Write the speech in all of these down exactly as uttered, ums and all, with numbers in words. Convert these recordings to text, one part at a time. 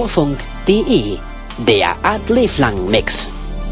ohrfunk.de, der Art Leblang Mix.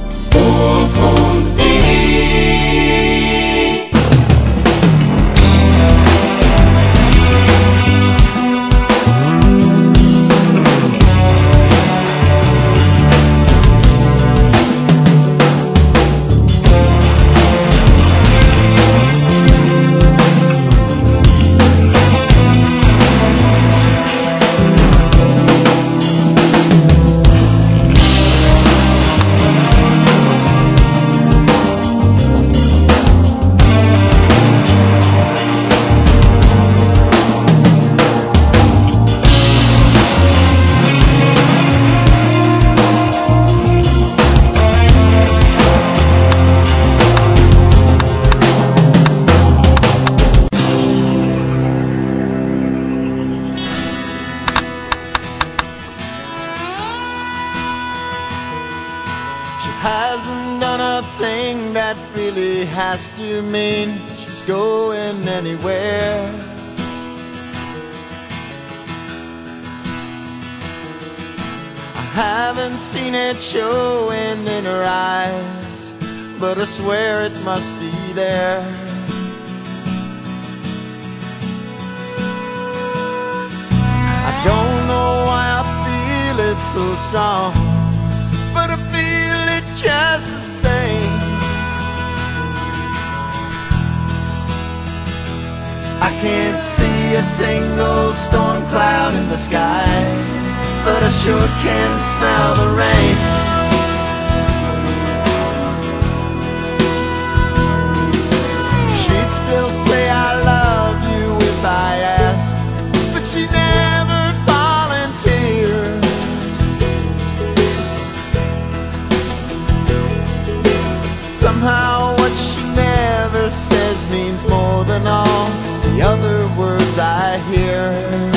Hasn't done a thing that really has to mean she's going anywhere. I haven't seen it showing in her eyes, but I swear it must be there. I don't know why I feel it so strong, but I feel it just the same. I can't see a single storm cloud in the sky, but I sure can smell the rain. She'd still say I love you if I asked, but she never volunteers. Somehow what she never says means more than all the other words I hear.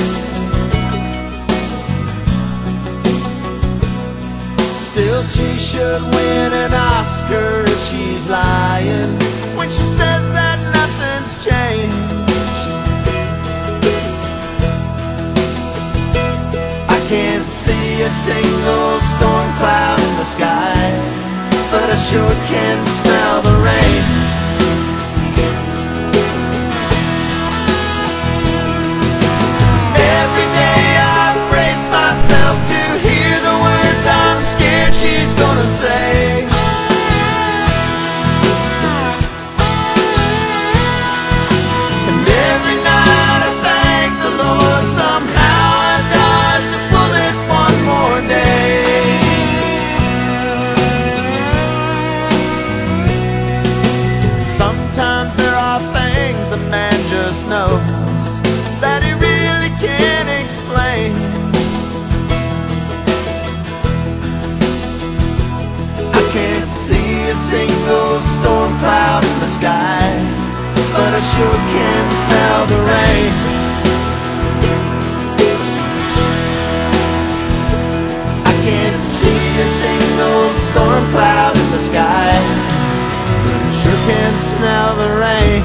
Still she should win an Oscar if she's lying when she says that nothing's changed. I can't see a single storm cloud in the sky, but I sure can smell the rain. Every day I brace myself to hear the words I'm scared she's gonna say. And every night I thank the Lord somehow I dodged a bullet one more day. Sometimes there are things a man just knows that he really can't explain. I can't see a single storm cloud in the sky, but I sure can smell the rain. I can't see a single storm cloud in the sky, sure can smell the rain.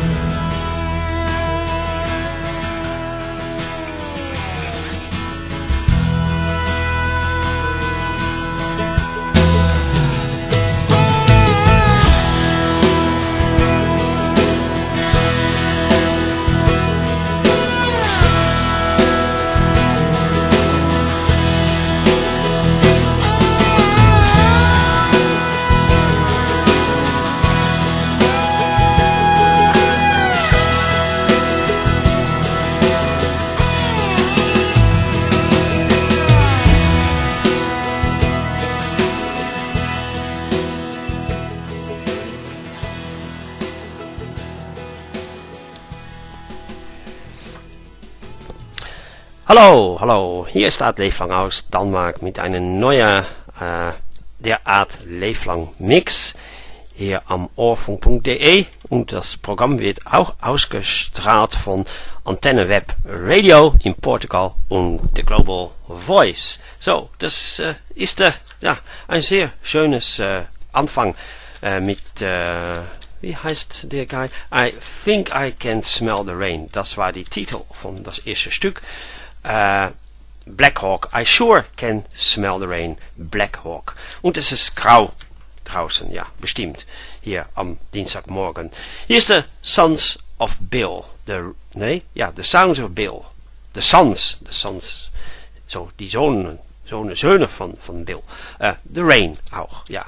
Hallo, hallo, hier ist Art Leblang aus Danmark mit einer neuen äh, der Art Leblang Mix hier am ohrfunk.de und das Programm wird auch ausgestrahlt von Antenne Web Radio in Portugal und The Global Voice. So, das äh, ist äh, ja, ein sehr schönes äh, Anfang äh, mit äh, wie heißt der Guy? I Think I Can Smell the Rain. Das war die Titel von das erste Stück. Uh, Black Hawk, I sure can smell the rain. Black Hawk. Und es ist grau draußen, ja, bestimmt. Hier am Dienstagmorgen. Hier ist de Sons of Bill. De, nee, ja, The Sounds of Bill. The Sons, the Sons. Zo, die zonen, zonen, zonen van, van Bill. Uh, the Rain auch, ja.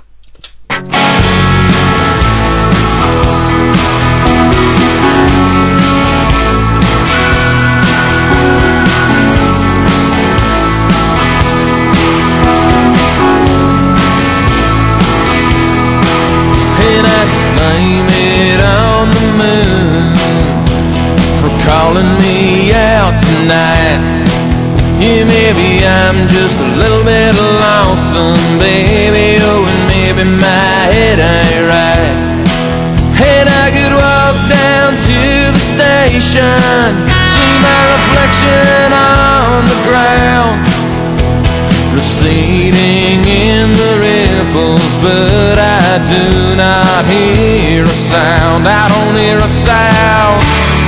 And I blame it on the moon for calling me out tonight. Yeah, maybe I'm just a little bit lonesome, baby. Oh, and maybe my head ain't right. And I could walk down to the station, see my reflection on the ground, receding in the ripples, but I do not hear a sound. I don't hear a sound.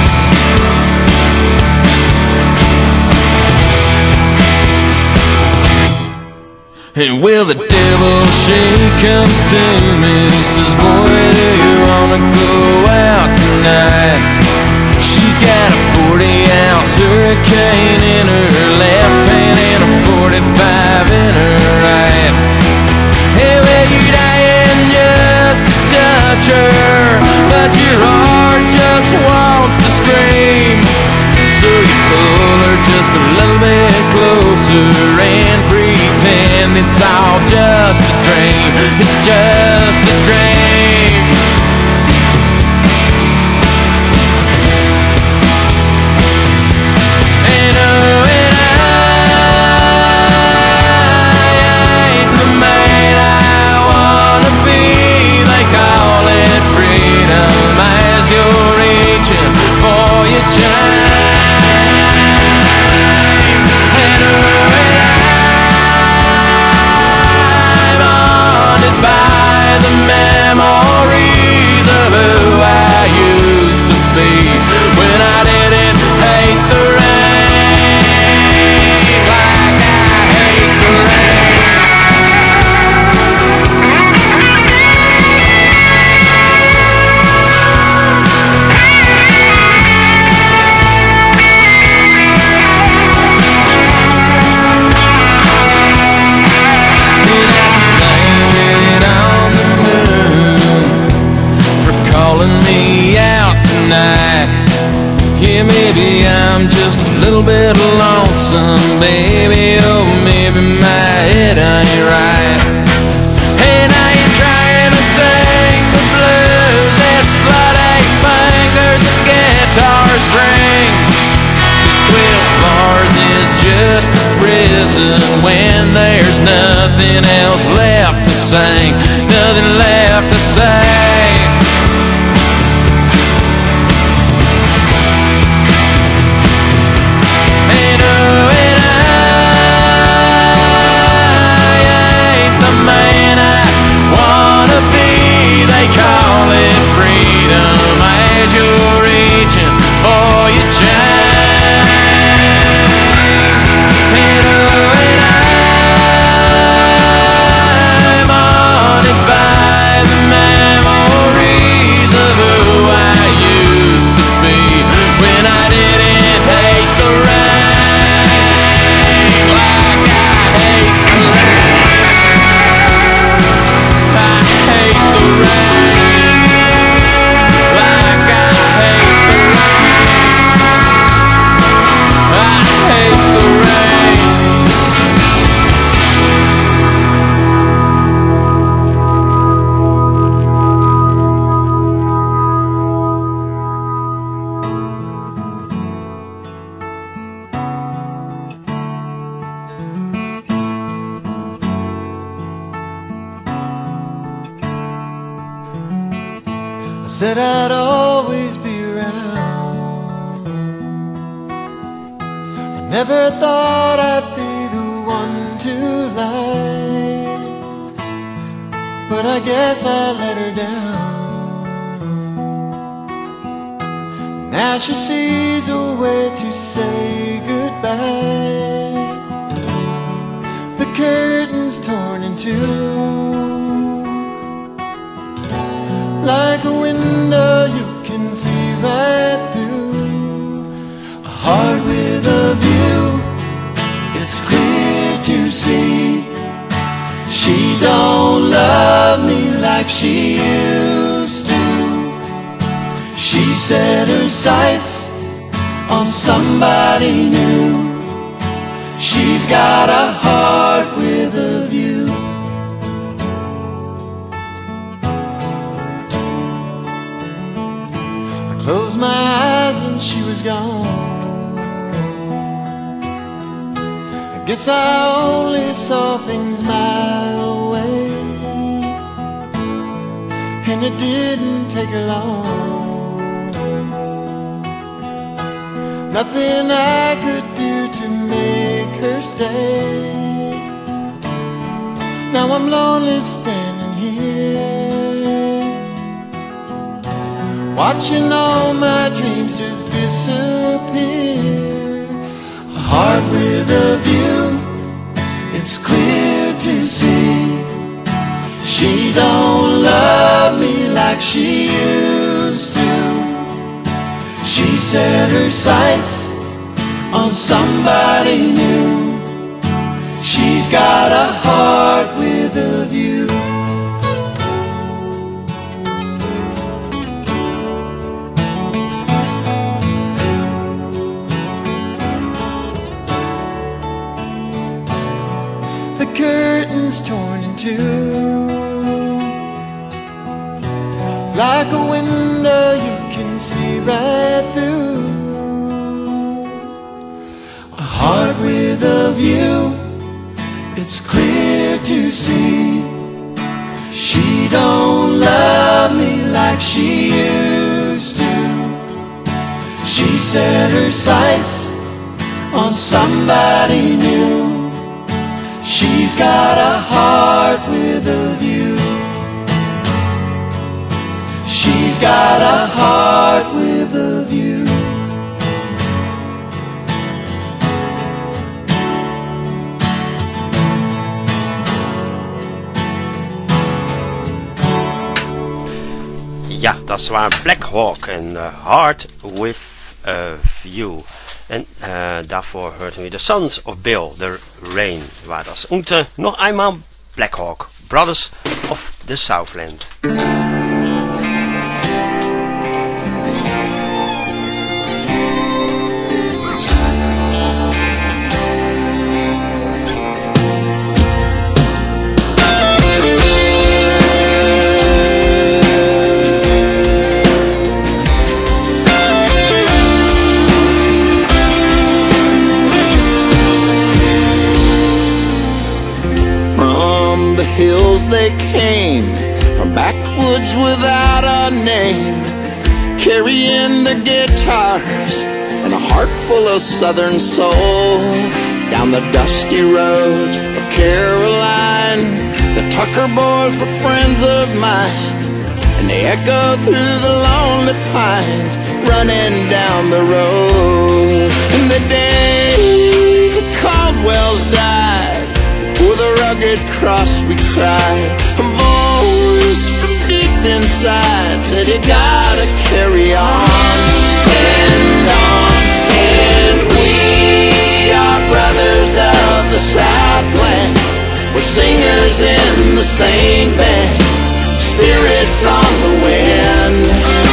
And well, the devil, she comes to me, says, boy, do you wanna go out tonight? She's got a forty ounce hurricane in her left hand and a forty-five in her right. Hey, well, you're dying just to touch her, but your heart just wants to scream. So you pull her just a little bit closer and pretend it's all just a dream. It's just a dream. And oh, and I ain't the man I wanna be. They call it freedom as you're reaching for your child. By the memories of who I used to be when I didn't hate the rain like I hate the rain. Yeah, maybe I'm just a little bit lonesome, baby. Oh, maybe my head ain't right. And I ain't trying to sing the blues. That's blood-ache fingers and guitar strings. Cause twelve bars is just a prison when there's nothing else left to sing, nothing left to say. They call it freedom as you're reaching for your change. And oh, and I'm haunted by the memories of who I used to be when I didn't hate the rain like I hate the rain. I hate the rain. I said I'd always be around. I never thought I'd be the one to lie, but I guess I let her down. Now she sees a way to say goodbye. too. Like a window you can see right through. A heart with a view, it's clear to see. She don't love me like she used to. She set her sights on somebody new. She's got a heart with a view. I closed my eyes and she was gone. I guess I only saw things my way, and it didn't take her long. Nothing I could do to make her stay. Now I'm lonely standing here, watching all my dreams just disappear. A heart with a view, it's clear to see. She don't love me like she used to. She set her sights on somebody new. She's got a heart with a view. The curtain's torn in two. Like a window you can see right through. A heart with a view, it's clear to see. She don't love me like she used to. She set her sights on somebody new. She's got a heart with a view. She's got a heart with a view. Ja, dat waren Black Hawk en uh, Heart with a View. En uh, daarvoor hoorden we The Sons of Bill, The Rain. Waar das. Und uh, noch einmal Black Hawk, Brothers of the Southland. They came from backwoods without a name, carrying their guitars and a heart full of southern soul. Down the dusty roads of Caroline, the Tucker boys were friends of mine, and they echo through the lonely pines, running down the road. And the day the Caldwells died, for the rugged cross we cried. A voice from deep inside said, you gotta carry on and on. And we are brothers of the Southland. We're singers in the same band, spirits on the wind.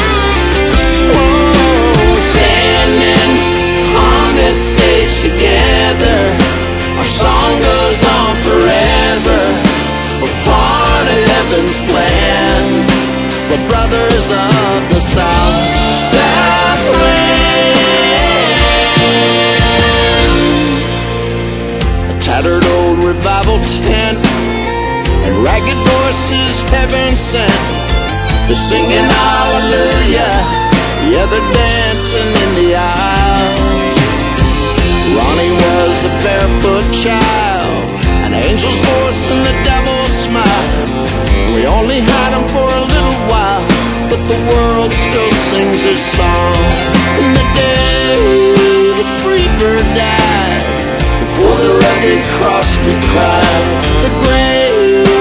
Oh, standing on this stage together, our song goes on forever. We're part of heaven's plan. We're brothers of the South, Southland. A tattered old revival tent and ragged voices heaven sent. They're singing hallelujah, yeah, they're dancing in the aisles. Ronnie was a barefoot child, an angel's voice and the devil's smile. We only had him for a little while, but the world still sings his song. And the day the free bird died, before the rugged cross we cried, the grave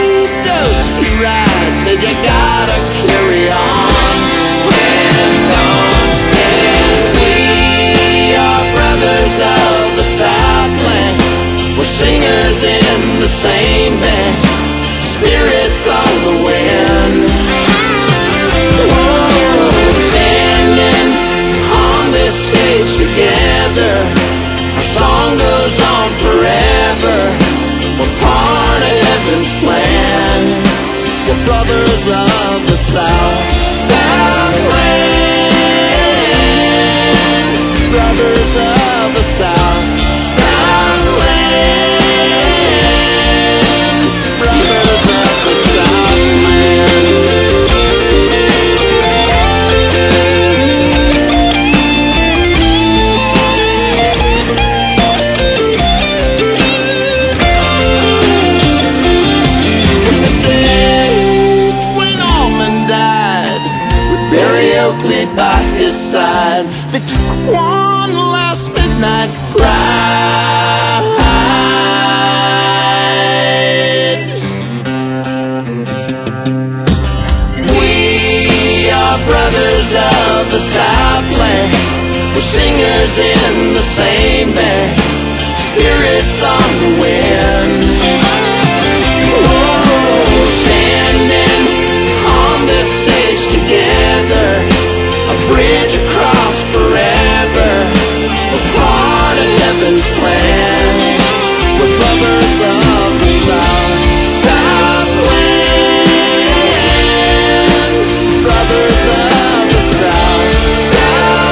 last he rides, said you gotta carry on, and on. And we are brothers of the Southland, we're singers in the same band, spirits on the wind. Whoa, standing on this stage together, our song goes on forever. We're part of heaven's plan. We're brothers of the South, Southland. Brothers of the South, Southland. Brothers of the Southland. Oakley by his side, they took one last midnight ride. We are brothers of the Southland, we're singers in the same band, spirits on the wind. Oh, standing on this stage together, a bridge across forever, we're part of heaven's plan. We're brothers of the South, Southland. Brothers of the South,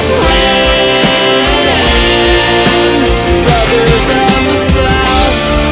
Southland. Brothers of the South,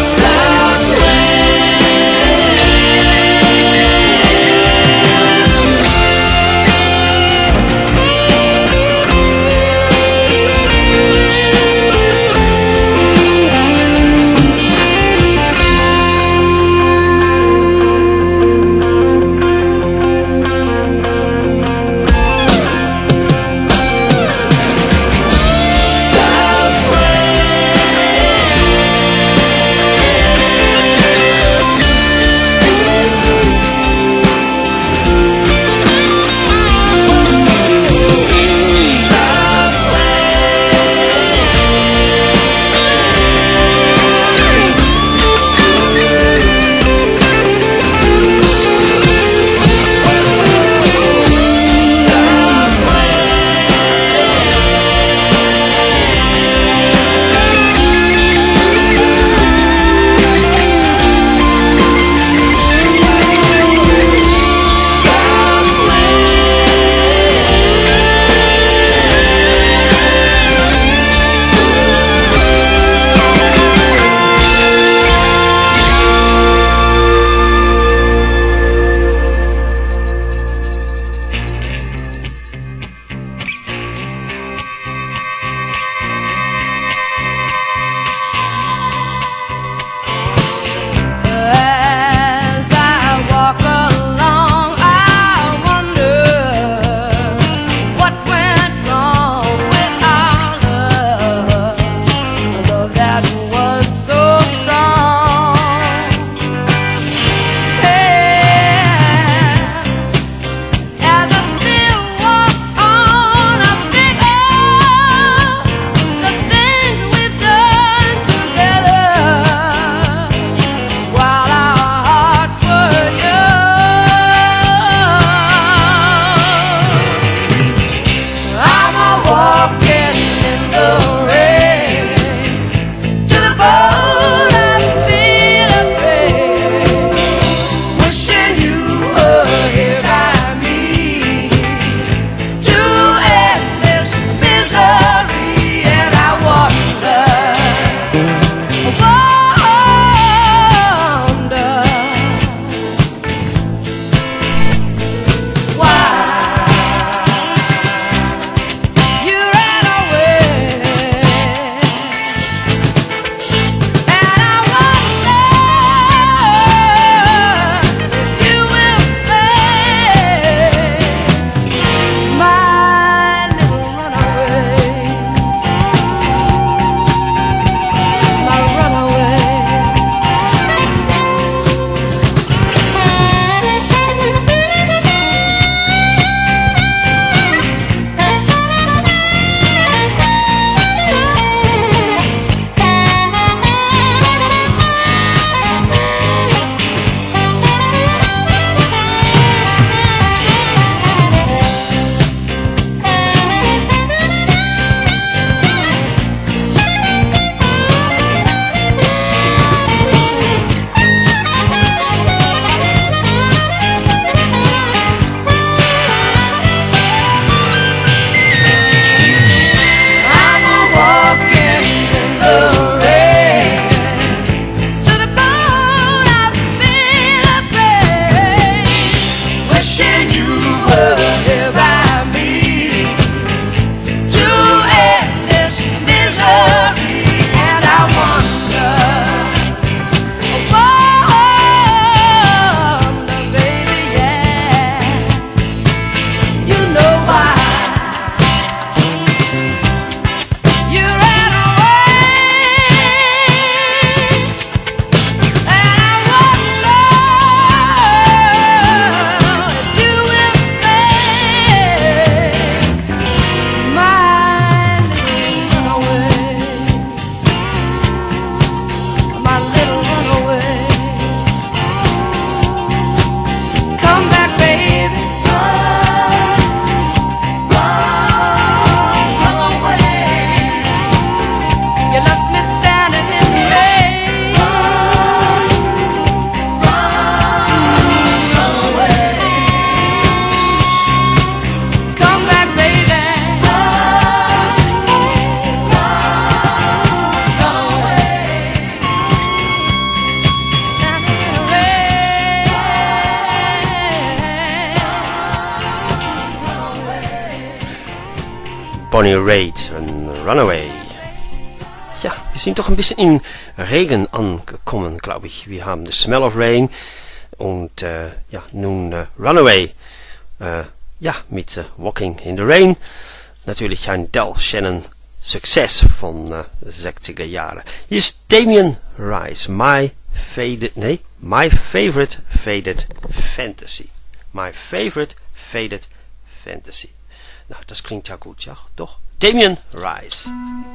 Bonnie Raitt und Runaway. Ja, wir sind doch ein bisschen in Regen angekommen, glaube ich. Wir haben The Smell of Rain und äh, ja, nun äh, Runaway. Äh, ja, mit äh, Walking in the Rain. Natürlich ein Del Shannon Success von äh, sechziger Jahre. Hier ist Damien Rice, My Faded, nee, My Favorite Faded Fantasy. My Favorite Faded Fantasy. Nou, das klingt ja gut, ja, doch. Damien Rice.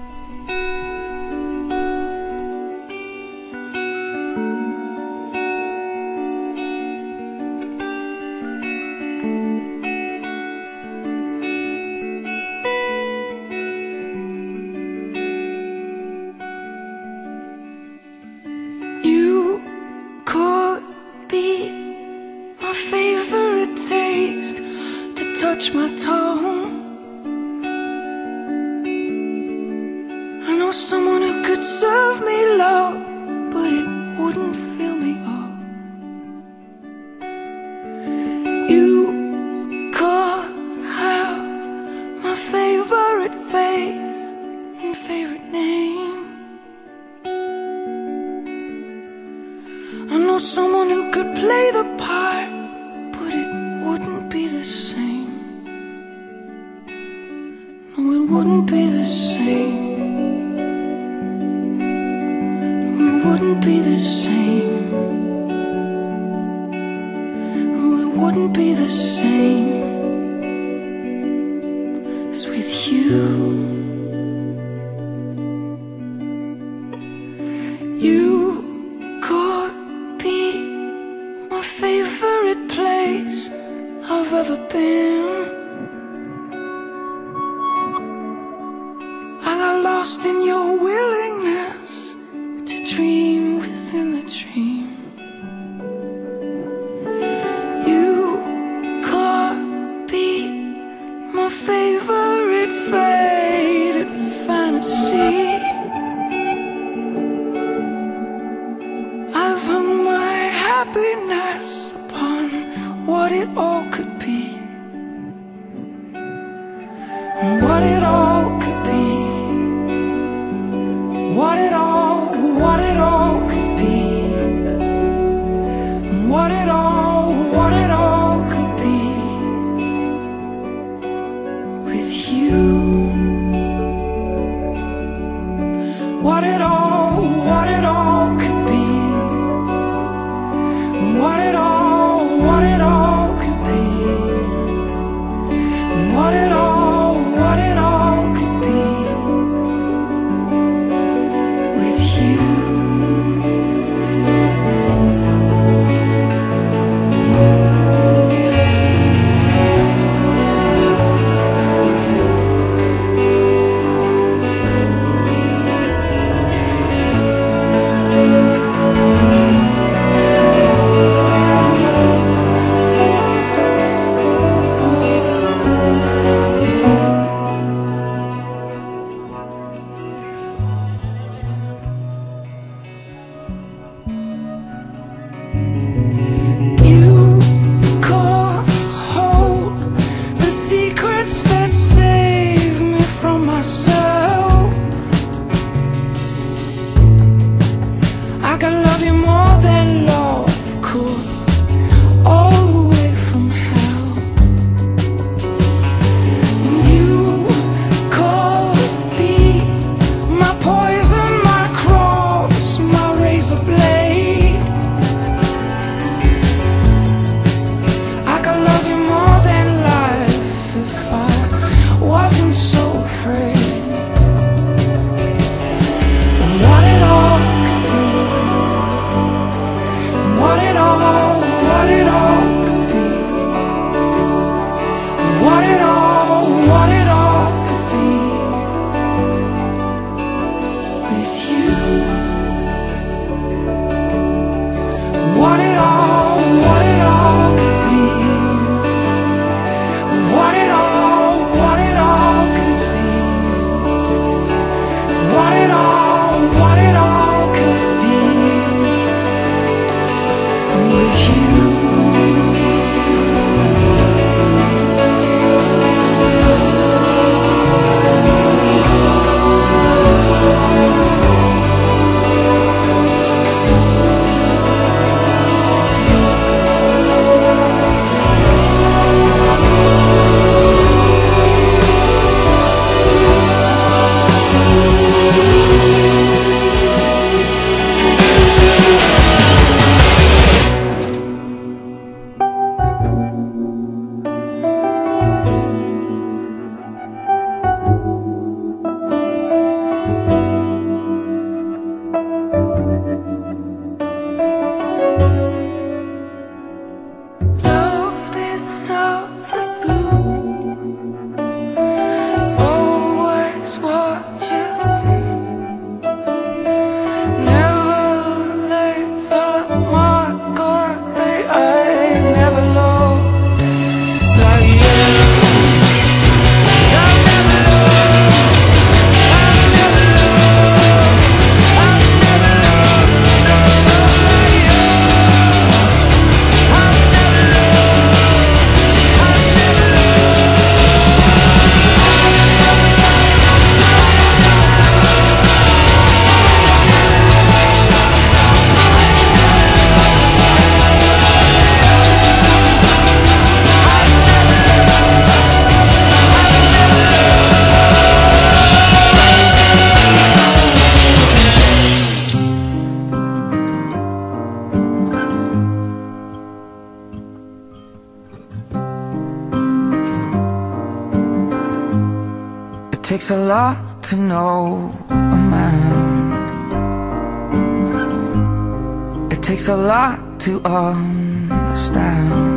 Touch my tongue. I know someone who could serve me love, but it wouldn't fill me up. You could have my favorite face and favorite name. I know someone who could play the part, but it wouldn't be the same. No, it wouldn't be the same. No, it wouldn't be the same. No, it wouldn't be the same as with you. You could be my favorite place I've ever been. Lost in your willingness to dream within the dream. You could be my favorite faded fantasy. I've hung my happiness upon what it all could be, and what it all could be. What it all, what it all could be. What it all, what it all could be. With you. What it all, what it all could be. What it all, what it all could be. takes a lot to know a man. It takes a lot to understand.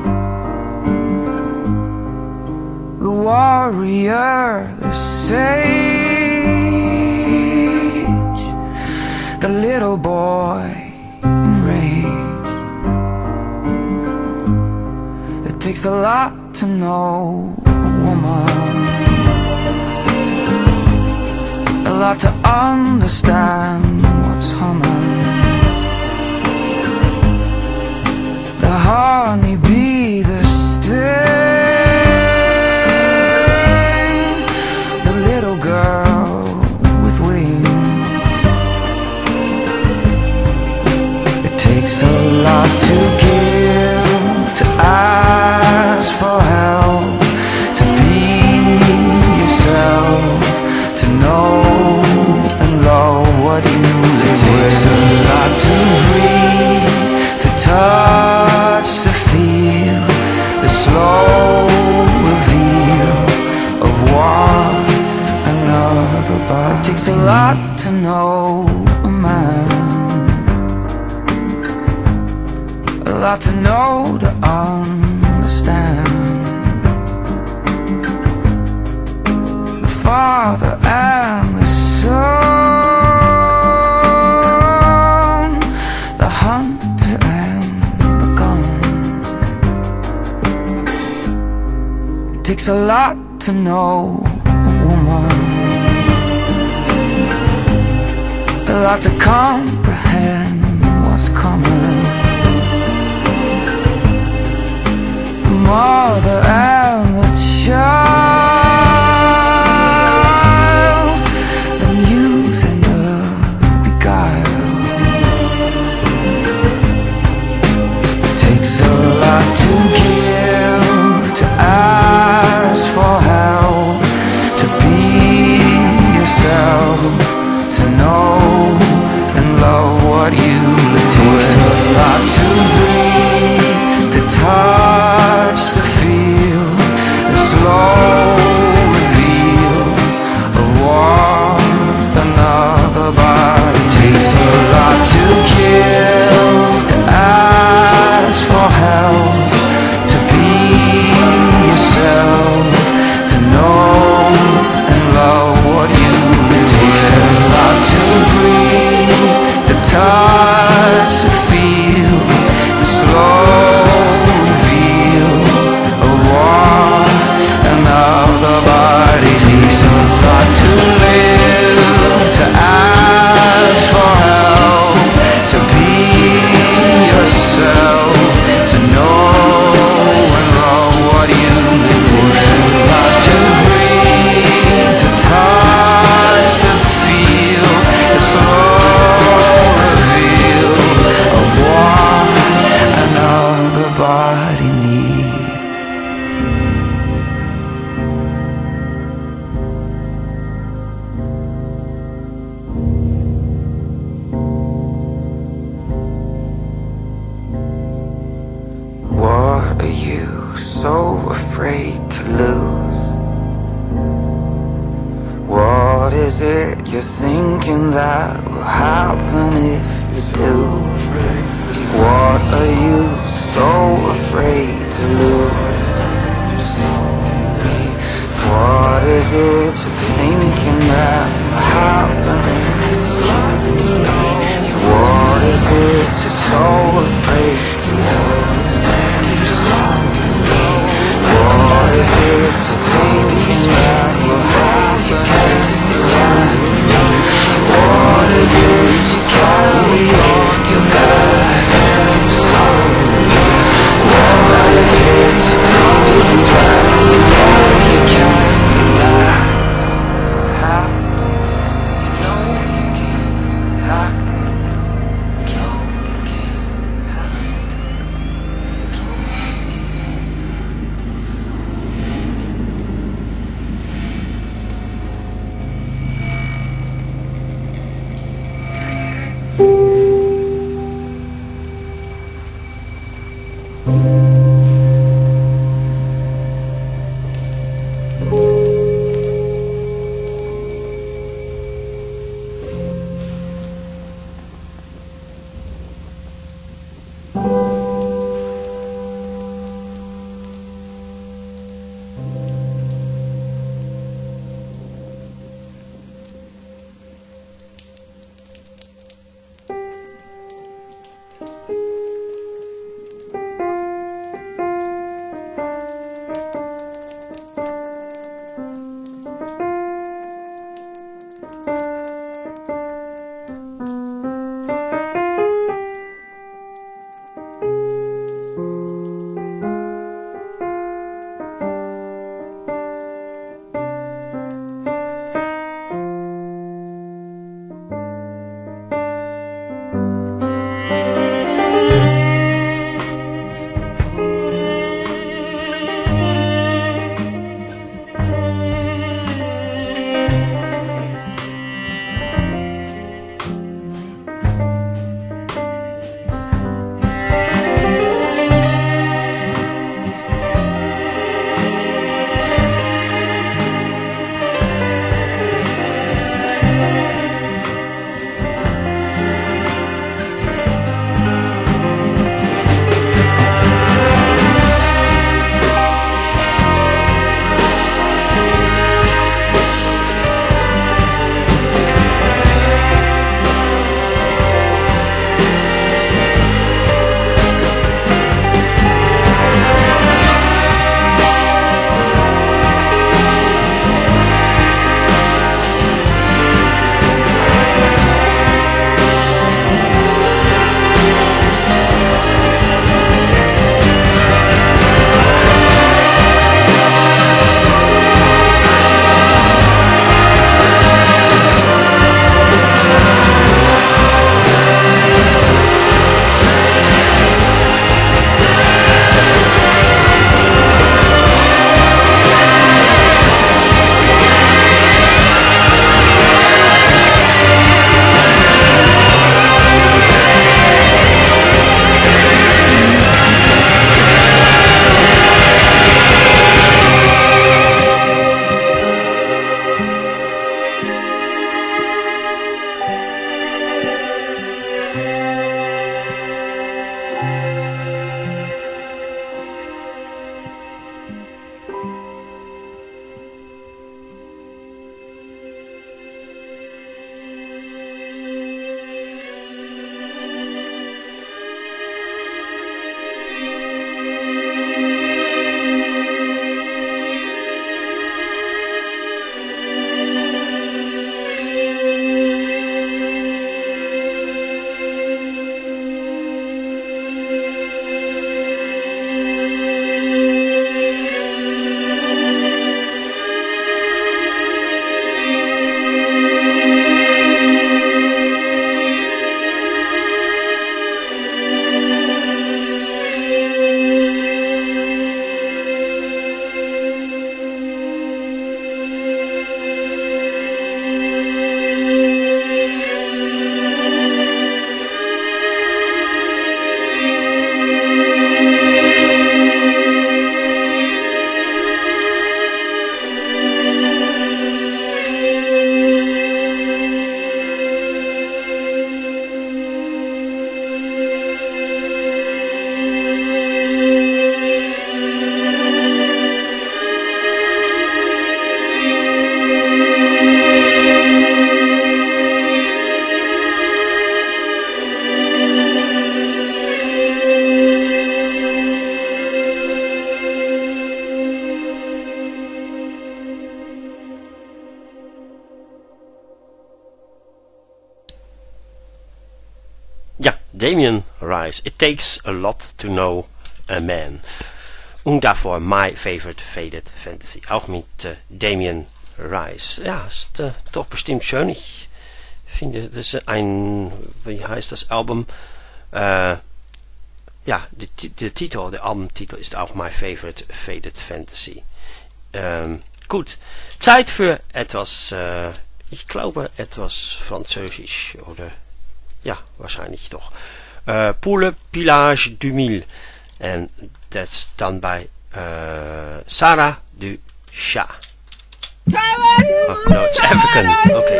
The warrior, the sage, the little boy enraged. It takes a lot to know a woman, a lot to understand what's humming. The honeybee, the sting, the little girl with wings. It takes a lot to give, to ask for help, to be yourself, to know and love what you live with. It takes a lot to breathe, to touch, to feel the slow reveal of one another. But it takes a lot to know a man, a lot to know to understand. The Father and the Son, the hunter and the gun. It takes a lot to know a woman, a lot to comprehend what's coming. The mother and the child, the muse and the beguile. It takes a lot to give, to ask for help, to be yourself, to know and love what you live with. It takes a lot to breathe, to touch, to feel the slow reveal of one another. But it takes a lot to give, to ask for help, to be yourself, to know and love what you live with. It takes a lot to breathe, to touch, to feel the slow reveal of one another. But it takes a lot to live, to ask for help, to be yourself, to know and love what you live with. It takes a lot to breathe, to touch, to feel the slow reveal of what another body needs. What are you so afraid to lose? What is it you're thinking that will happen if you do? What are you so afraid to lose? What is it you're thinking that will happen? What is it you're so afraid to lose? What is it you're thinking that will happen? What is it you carry on your back? What is it you know is right before you can lie? You know you can lie. You know you can Ja, Damien Rice. It takes a lot to know a man. Und davor My Favorite Faded Fantasy. Auch mit äh, Damien Rice. Ja, ist äh, doch bestimmt schön. Ich finde, das ist ein, wie heißt das Album? Äh, ja, der, der Titel, der Albumtitel ist auch My Favorite Faded Fantasy. Ähm, gut, Zeit für etwas, äh, ich glaube etwas Französisch oder, ja, wahrscheinlich doch. Äh, Pour le Pillage du Mille. Und das dann bei äh, Sarah du Chat. Oh, no, it's African. Okay.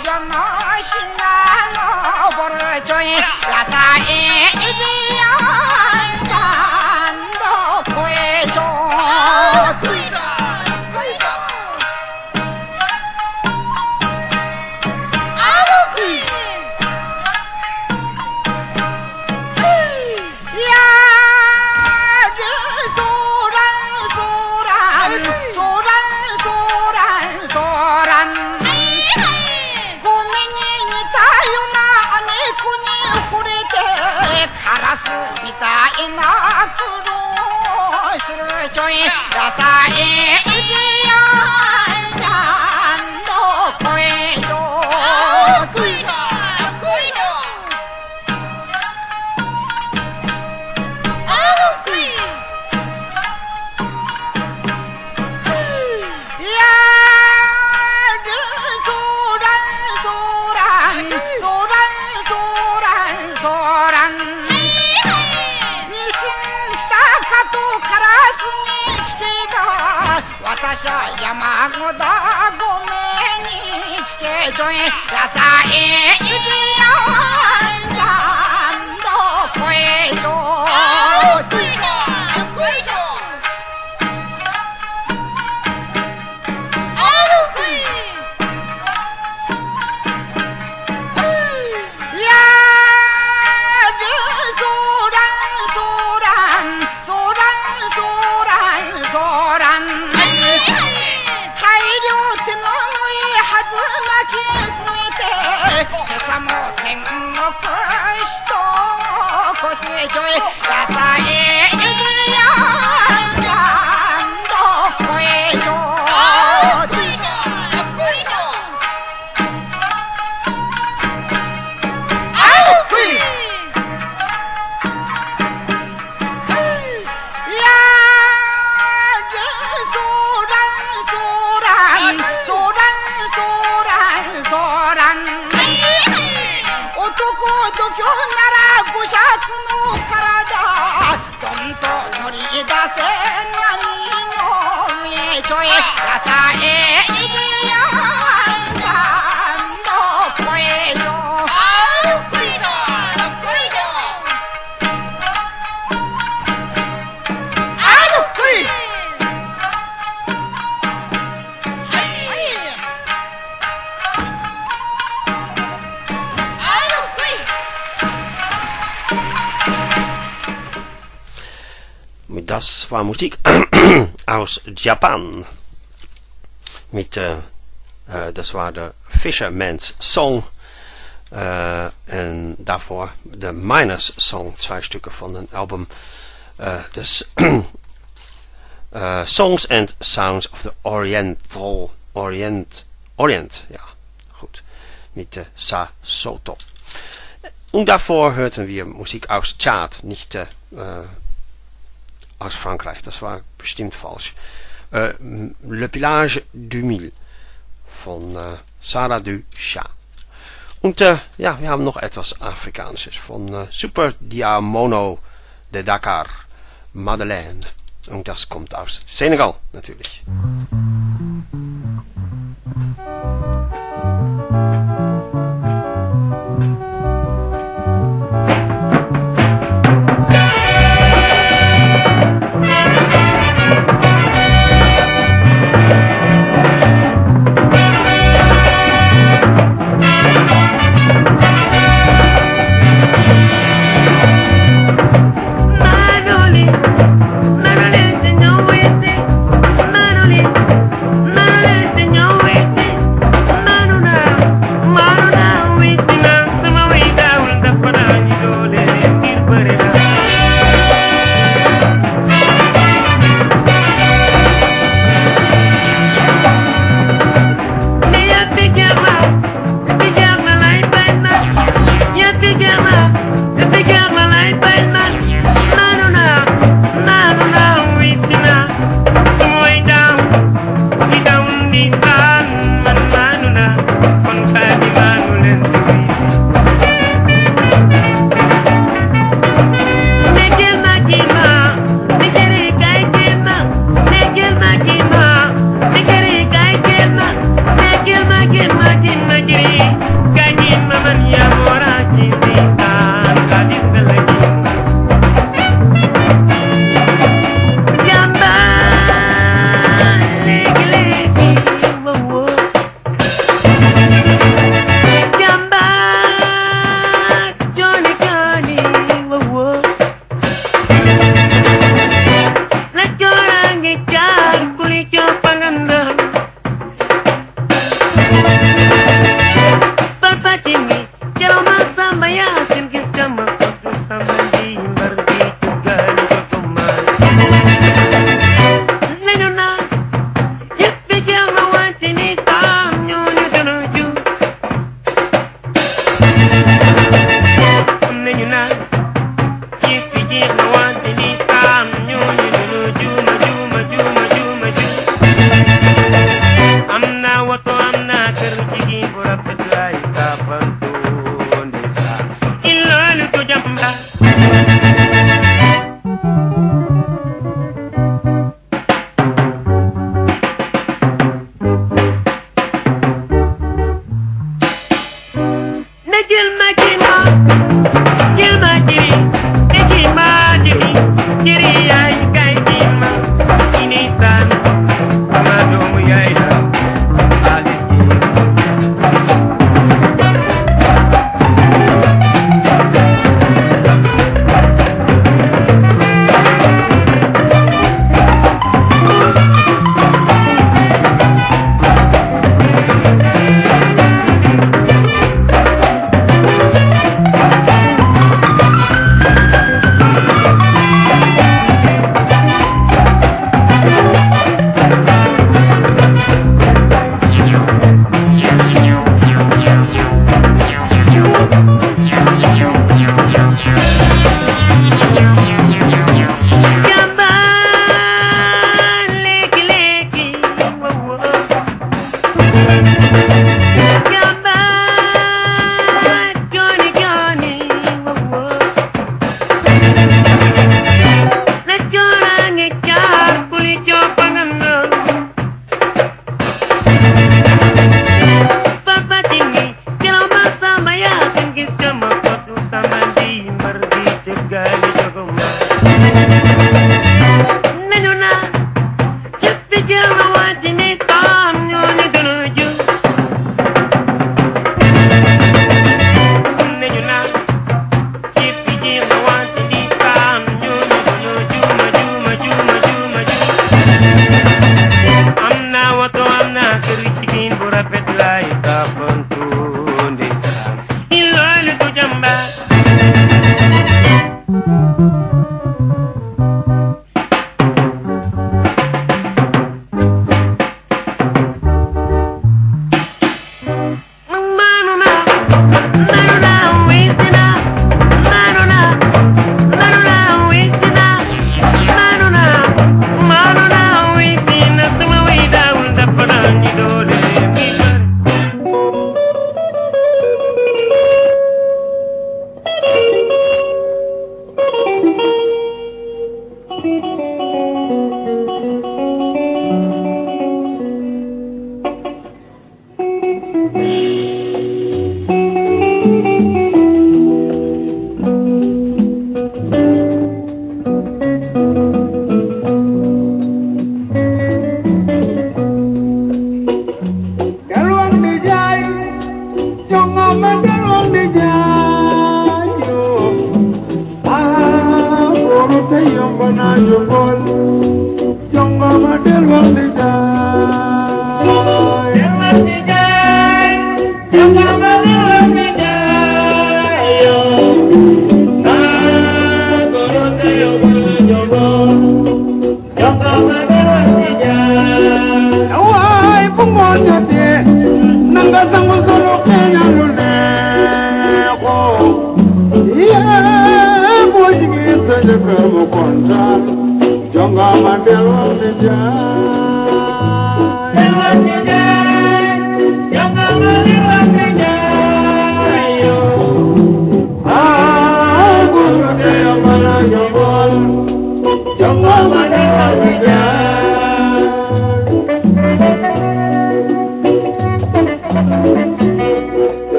Das war Musik aus Japan. Mit, uh, uh, dat was de Fisherman's Song. Uh, en daarvoor de Miners Song. Twee stukken van een album. Uh, dus, uh, Songs and Sounds of the Oriental. Orient. Orient, ja. Goed. Met de Sa Soto. En daarvoor hörten wir Musik aus Tschad. Nicht uh, uh, aus Frankreich, das war bestimmt falsch. Uh, Le Village du Mille von uh, Sarah du Chat. Und uh, ja, wir haben noch etwas Afrikanisches von uh, Super Diamono de Dakar, Madeleine. Und das kommt aus Senegal natürlich. Maggie.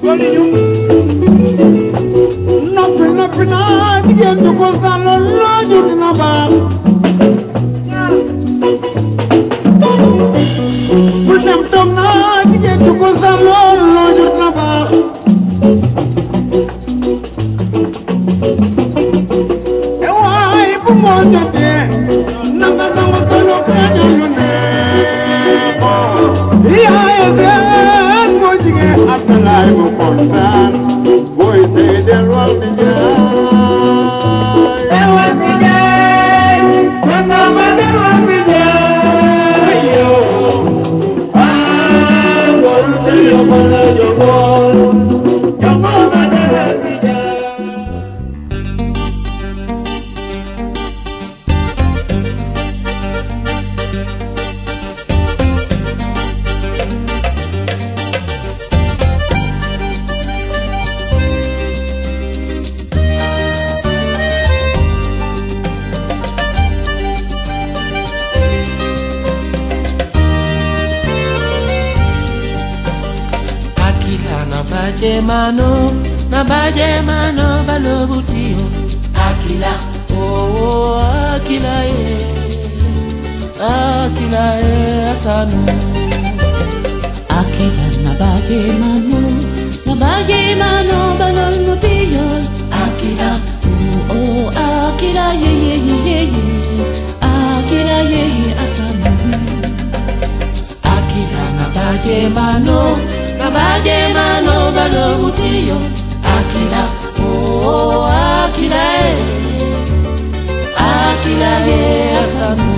dolli ñu noppi noppi naa jigéen du ko sàllo looju dina baax bu dem toog naa jigéen du ko sàllo looju dina baax e waay bu moo jotee nanga sama solo kañu yu neexoo yaay seen moo jigéen ak laay mu kontaan booy sey del wal di jaay del wal di jaay nanga ma del wal di jaay yow ah bol te yo mala jogol yo mama del wal di jaay Baje mano, na baje mano balobutio. Akila, oh akila e, akila e asanu. Akila na baje mano, na baje mano balobutio. Akila, oh oh akila ye ye ye ye ye, akila ye ye asanu. Akila na baje mano. Nabaje mano balobutio. Akila, oh akila e, akila e asanu.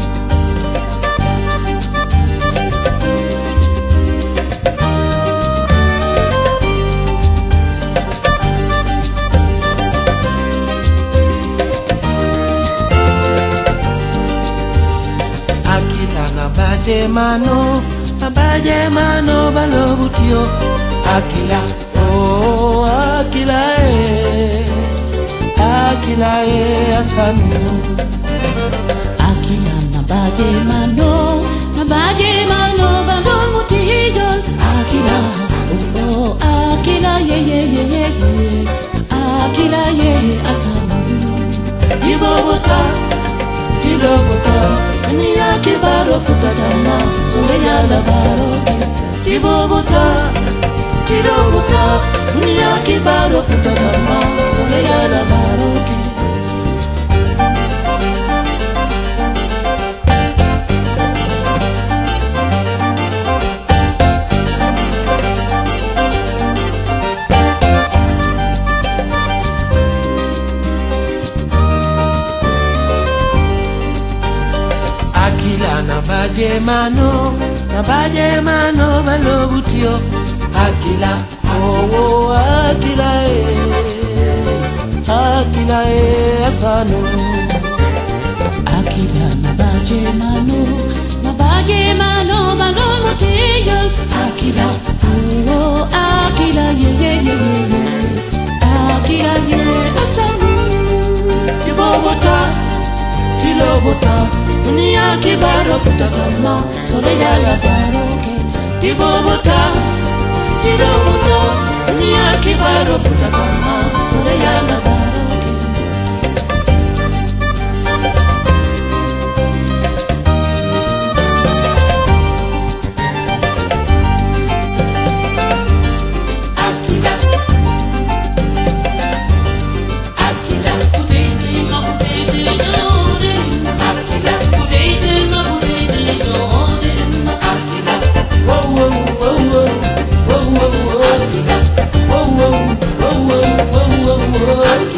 Akila nabaje mano. Nabaje mano balobutio. Akila, oh akila e, akila e asanu. Akila nabaje mano, nabaje mano balobutio. Akila, oh oh akila ye ye ye ye ye, akila ye asanu. Ibobota, tilobota. Niya kibaro futatama, soleya la baroke. Ibobota, tilobota. Niya kibaro futatama, soleya la baroke. Nabaje mano, nabaje mano balobutio. Akila, oh oh akila e, akila e asanu. Akila nabaje mano, nabaje mano balobutio. Akila, oh oh akila ye ye ye ye, akila ye asanu. Ibobota, tilobota. Niya kibaro futatama, soleya la baroke. Ibobota, tilobota. Niya kibaro futatama, soleya la baroke. Akila, akila, kutete ma kutete yore. Akila, kutete ma kutete yore. Akila, whoa whoa whoa whoa whoa whoa whoa. Akila, whoa whoa whoa whoa whoa whoa.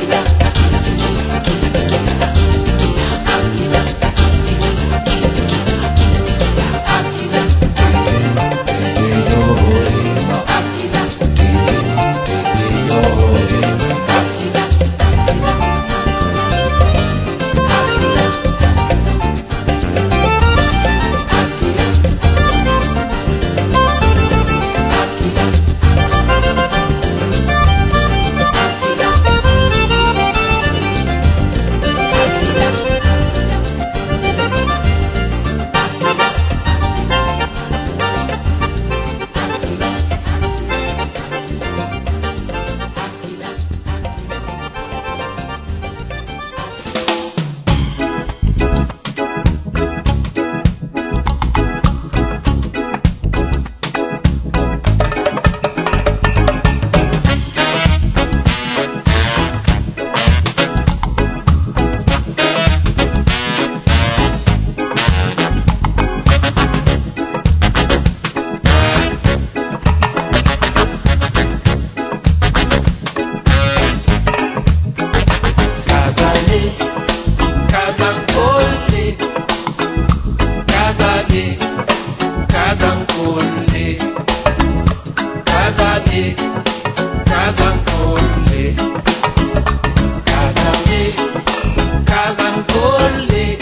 Kazale, Kazankole, Kazale, Kazankole,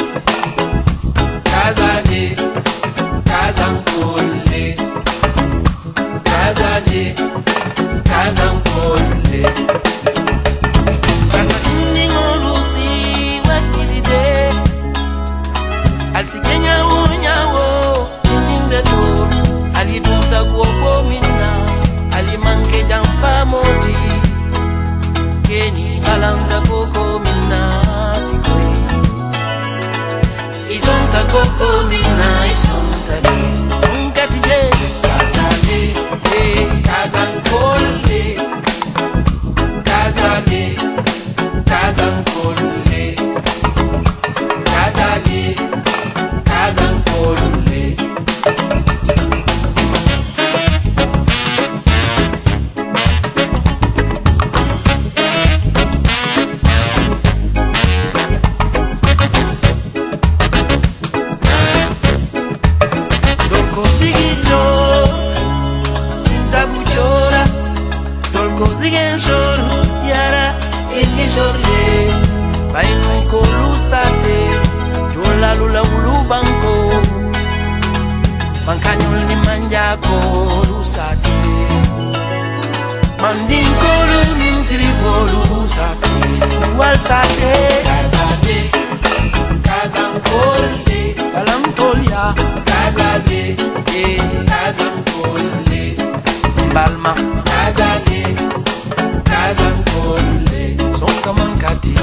Kazale, Kazankole, Kazale, Kazankole. Kazakini ngolusi wakilide, alsikenya unyawo, indeto, aliduda guobo minna, alimanke jamfa moti, keni balanga koko minna sikwe. Isonta koko minna isonta ni, sunkati je, Kazale, eh, Kazankole, Kazale, Kazankole, Kazale, Kazankole. Dolko sigito, sinta buchora, dolko zigen shor, yara izgi shorle, bainu kolusate, yola lula ulu banko, bankanyol ni manja kolusate, mandin kolu minziri volusate, walsate, Kazale, Kazankole, Balankolia, Kazale, eh, Kazankole, Balma, Kazale, Kazankole, Sonka Mankati.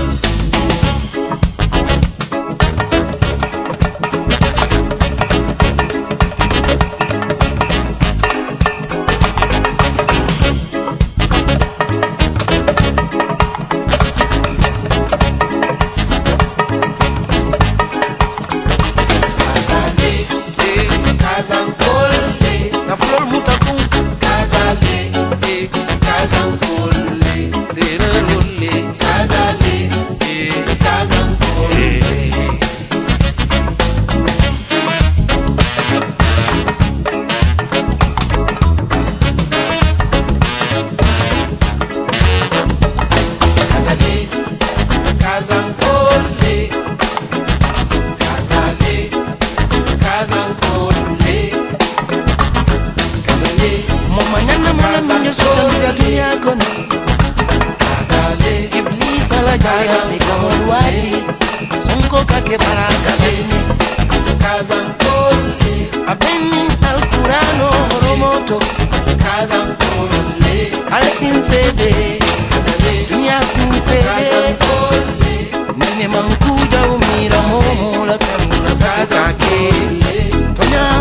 Kazankole, na flor mutaku. Kazale, eh, Kazankole, sererole. Kazale, eh, Kazankole. Kazale, Kazankole, Kazale, Kazankole. Momanyana mala minyo soka dunia kona. Kazale, Iblis ala jaya nikamwali. Sonko kake baraka beni. Kazankole, abeni alkurano horomoto. Kazankole, alsinsede. Dunia sinsede. Kazankole, nene mankuja umira momo la kamula sakake. Tonya,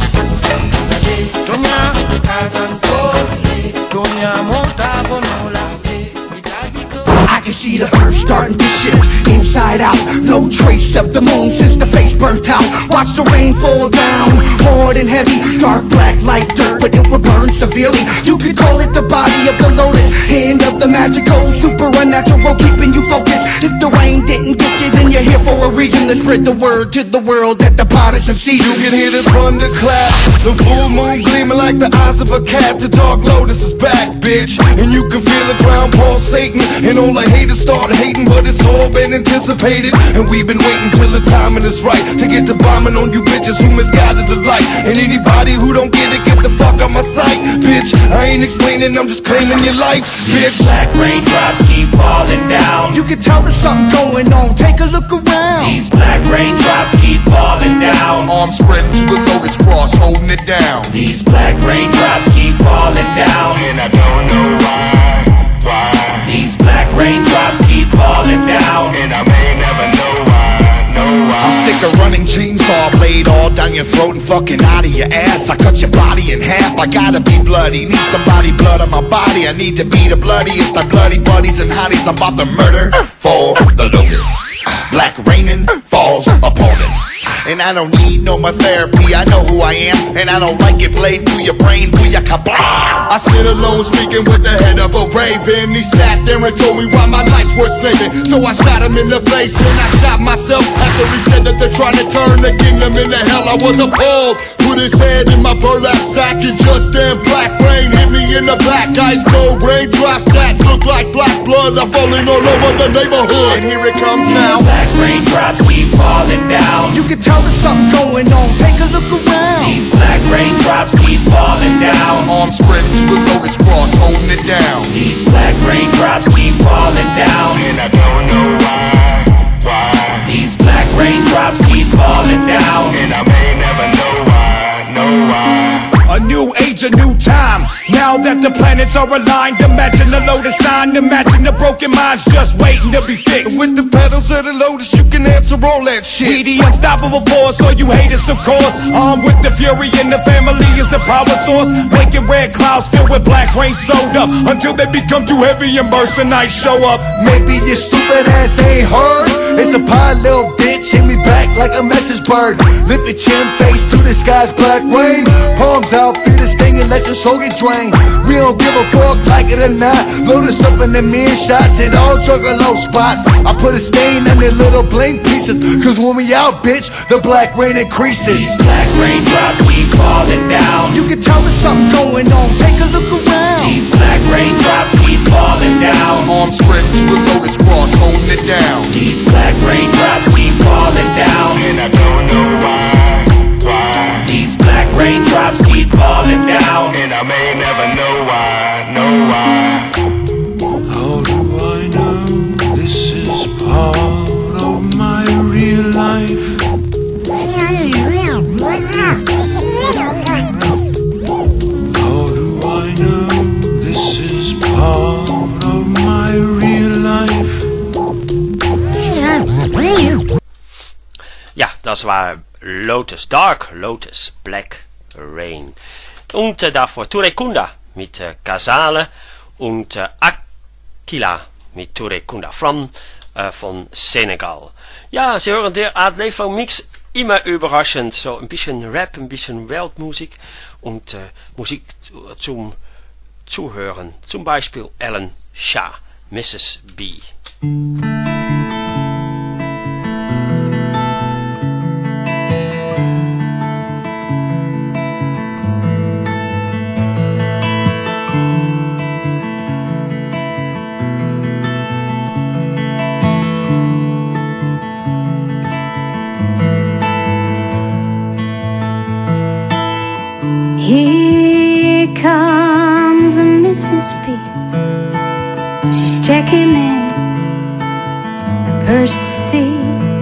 Tonya, Kazankole, Tonya mota bonola. I can see the earth starting to shift inside out. No trace of the moon since the face burnt out. Watch the rain fall down, hard and heavy, dark black like dirt, but it will burn severely. You could call it the body of the lotus, hand of the magical, super unnatural, keeping you focused. If the rain didn't get you, then you're here for a reason. To spread the word to the world that the pot is some season. You can hear the thunderclap, the full moon gleaming like the eyes of a cat. The dark lotus is back, bitch, and you can feel the ground pulsating. And all the haters start hating, but it's all been anticipated. And we've been waiting till the timing is right to get to bombing on you bitches who misguided the light. And anybody who don't get it, get the fuck out my sight, bitch. I ain't explaining, I'm just claiming your life, bitch. Black raindrops keep falling down. You can tell there's something going on, take a look around. These black raindrops keep falling down. Arms spreading to the lotus cross, holding it down. These black raindrops keep falling down. And I don't know why, why. These black raindrops keep falling down. And I may never know why, know why. I'll stick a running chainsaw blade all down your throat and fucking out of your ass. I cut your body in half, I gotta be bloody. Need somebody blood on my body, I need to be the bloodiest. My bloody buddies and hotties, I'm about to murder for the locust. Black raining falls opponents. And I don't need no more therapy, I know who I am. And I don't like it played through your brain, booyaka blah. I sit alone speaking with the head of a raven. He sat there and told me why my life's worth saving. So I shot him in the face and I shot myself after he said that they're trying to turn the kingdom into hell. I was appalled. put his head in my burlap sack and just then black rain hit me in the back. Ice cold raindrops that look like black blood are falling all over the neighborhood. And here it comes now. Black raindrops keep falling down. You can tell there's something going on. Take a look around. These black raindrops keep falling down. Arms spread to the lotus cross, holding it down. These black raindrops keep falling down. And I don't know why, why. These black raindrops keep falling down. And I may never know why, know why. A new age, a new time. Now that the planets are aligned, imagine the lotus sign. Imagine the broken minds just waiting to be fixed. With the petals of the lotus, you can answer all that shit. We the unstoppable force, all you haters of course. Armed with the fury and the family is the power source. Making red clouds filled with black rain sewed up until they become too heavy and burst the night show up. Maybe this stupid ass ain't heard. It's a pie, little bitch, hit me back like a message bird. Lift your chin, face through the sky's black rain. Palms out, feel this thing and let your soul get drained. We don't give a fuck, like it or not. Load us up in the mirror shots and all juggalo spots. I put a stain on their little bling pieces, cause when we out, bitch, the black rain increases. These black raindrops keep falling down. You can tell there's something going on, take a look around. These black raindrops keep falling down. Arms spread to the lotus cross, holding it down. These black raindrops keep falling down. And I don't know why, why. These black raindrops keep falling down. And I may never know why, know why. How do I know this is part of my real life? How do I know this is part of my real life? Ja, das war Lotus, Dark Lotus, Black Rain. Und äh, davor Touré Kunda mit äh, Casale und äh, Aquila mit Touré Kunda von, äh, von Senegal. Ja, Sie hören der Art Leeflang Mix, immer überraschend, so ein bisschen Rap, ein bisschen Weltmusik und äh, Musik zum Zuhören, zum Beispiel Ellen Shah, Missus B. Here comes a Missus B. She's checking in the purse to see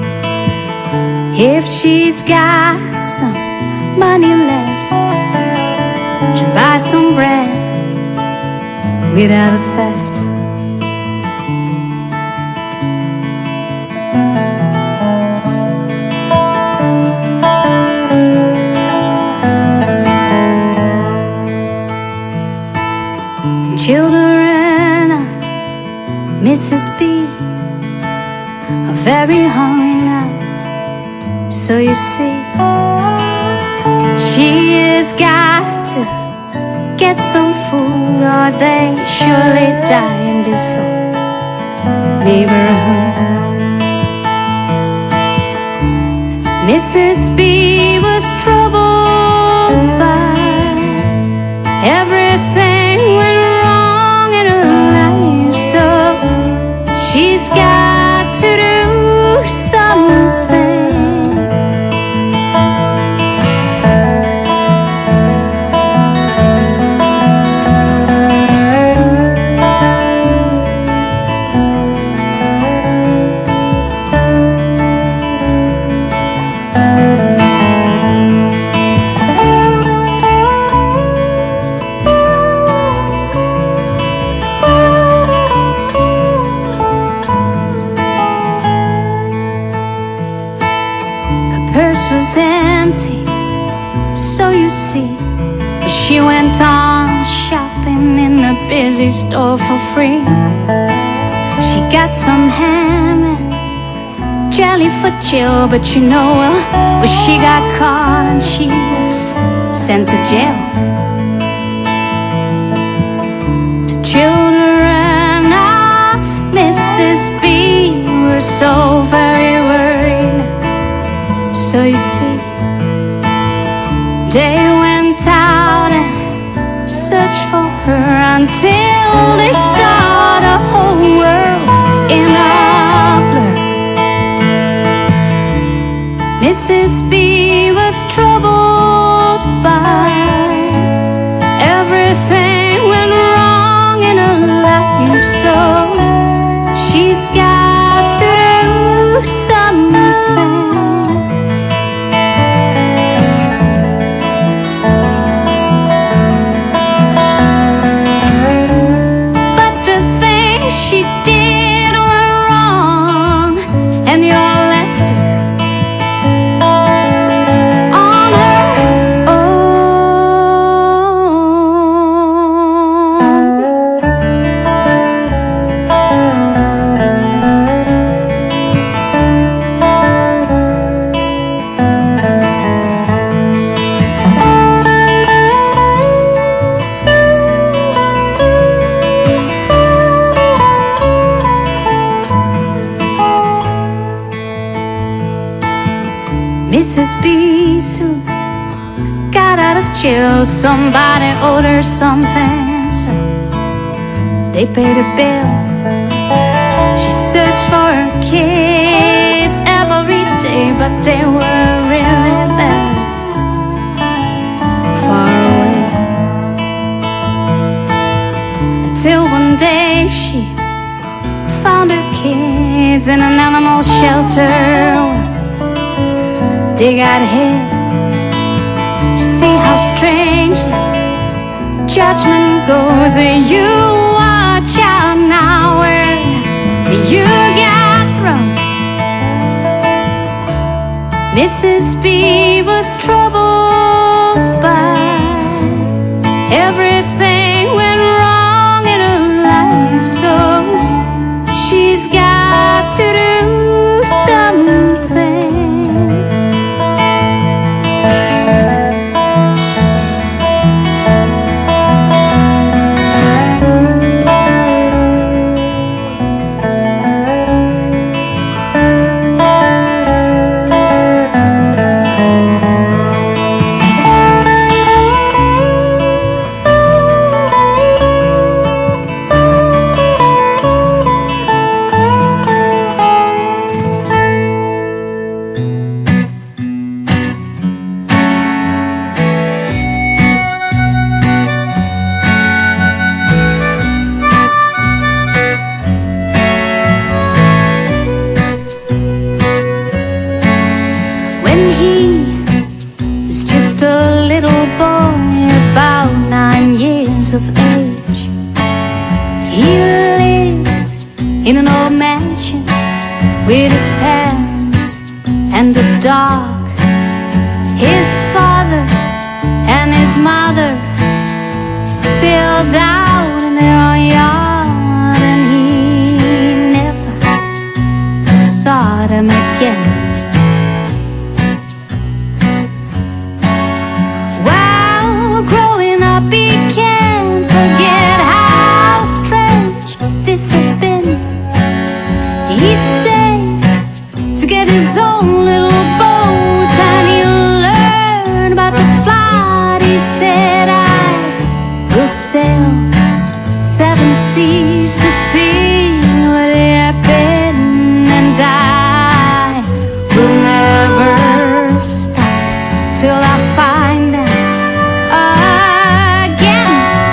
if she's got some money left to buy some bread without a theft. Children of Missus B are very hungry now, so you see, she has got to get some food or they surely die in this old neighborhood. Missus B was troubled by everything went wrong in her life, so she's got to do something. Was empty, so you see, but she went on shopping in the busy store for free. She got some ham and jelly for Jill, but you know, well, well she got caught and she was sent to jail. The children of Missus B were so very worried. So you see, they till they saw the whole world in a blur. Missus B was troubled by everything went wrong in her life, so she's got to do something. But the things she did were wrong, and you left her on her own. Missus B soon got out of jail. Somebody owed her something, so they paid her bill. She searched for her kids every day, but they were really very far away. Until one day she found her kids in an animal shelter. They got hit to see how strangely judgment goes. You watch out now where you got thrown. Missus B was troubled by everything went wrong in her life, so she's got to do something. When he was just a little boy, about nine years of age, he lived in an old mansion with his parents and a dog. His father and his mother sailed out in their own yard, and he never saw them again. While growing up, he can't forget how strange this had been. He saved to get his own little boat, and he learned about the flood. He said, I will sail seven seas to see what happened, and I will never stop till I find them again.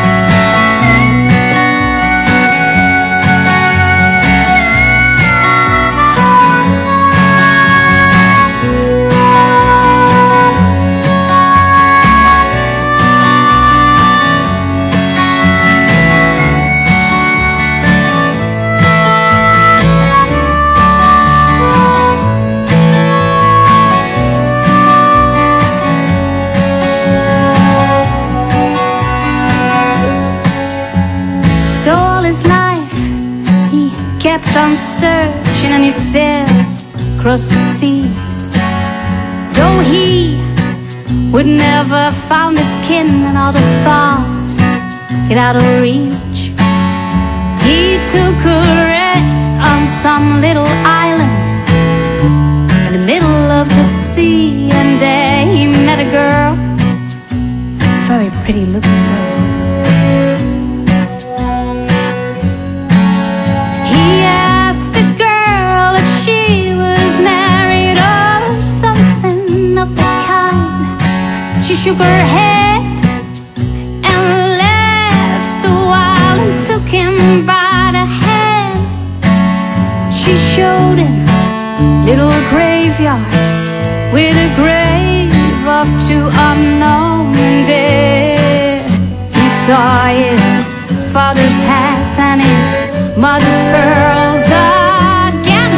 So all his life he kept on searching, and he sailed across the seas. Though he would never found his kin, and all the thoughts get out of reach, he took a rest on some little island in the middle of the sea, and there he met a girl, a very pretty looking girl. shook her head and laughed a while and took him by the hand. She showed him little graveyards with a grave of two unknown dead. He saw his father's hat and his mother's pearls again.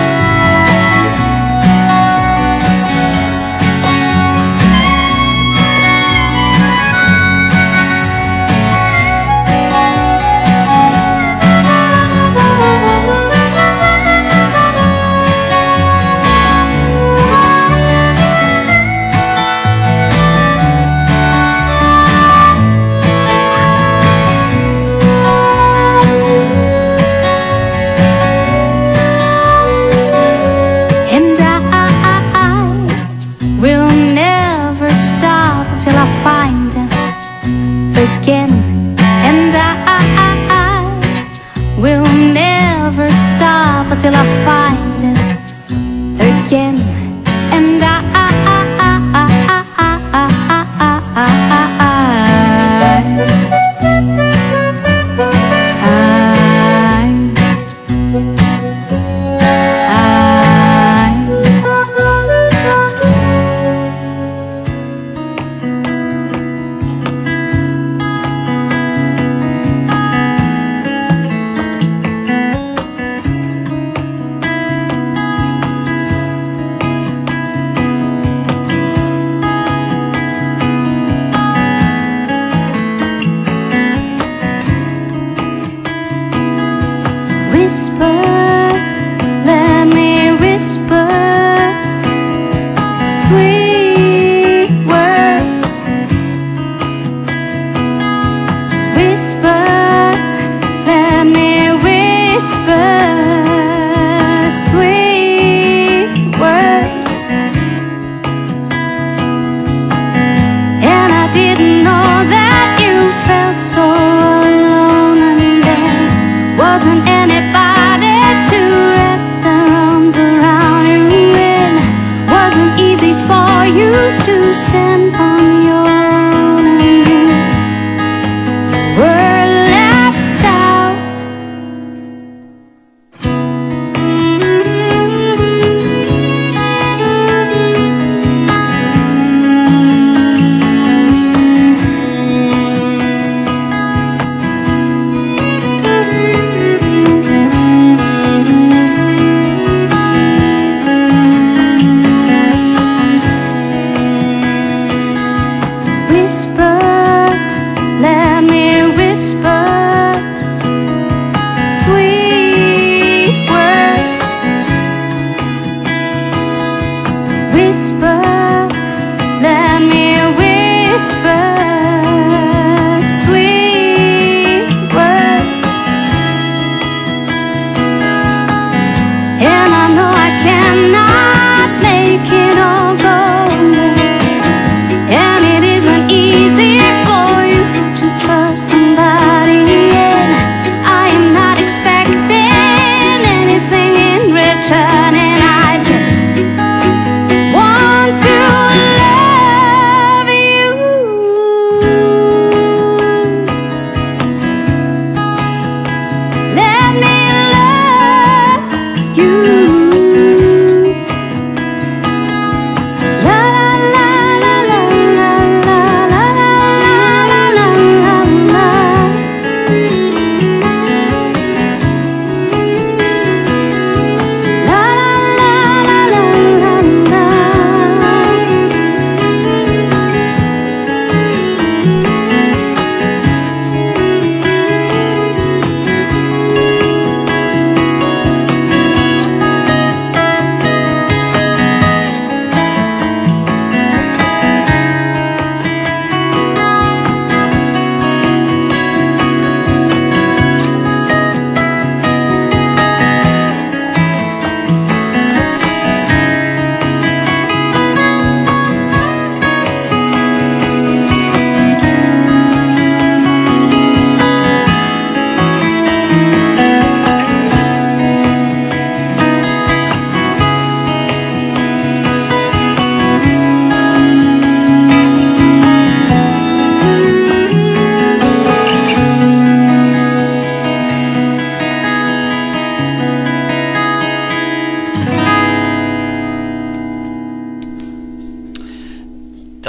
Till I find it again, and I, I, I, I, I, I, I, wasn't anybody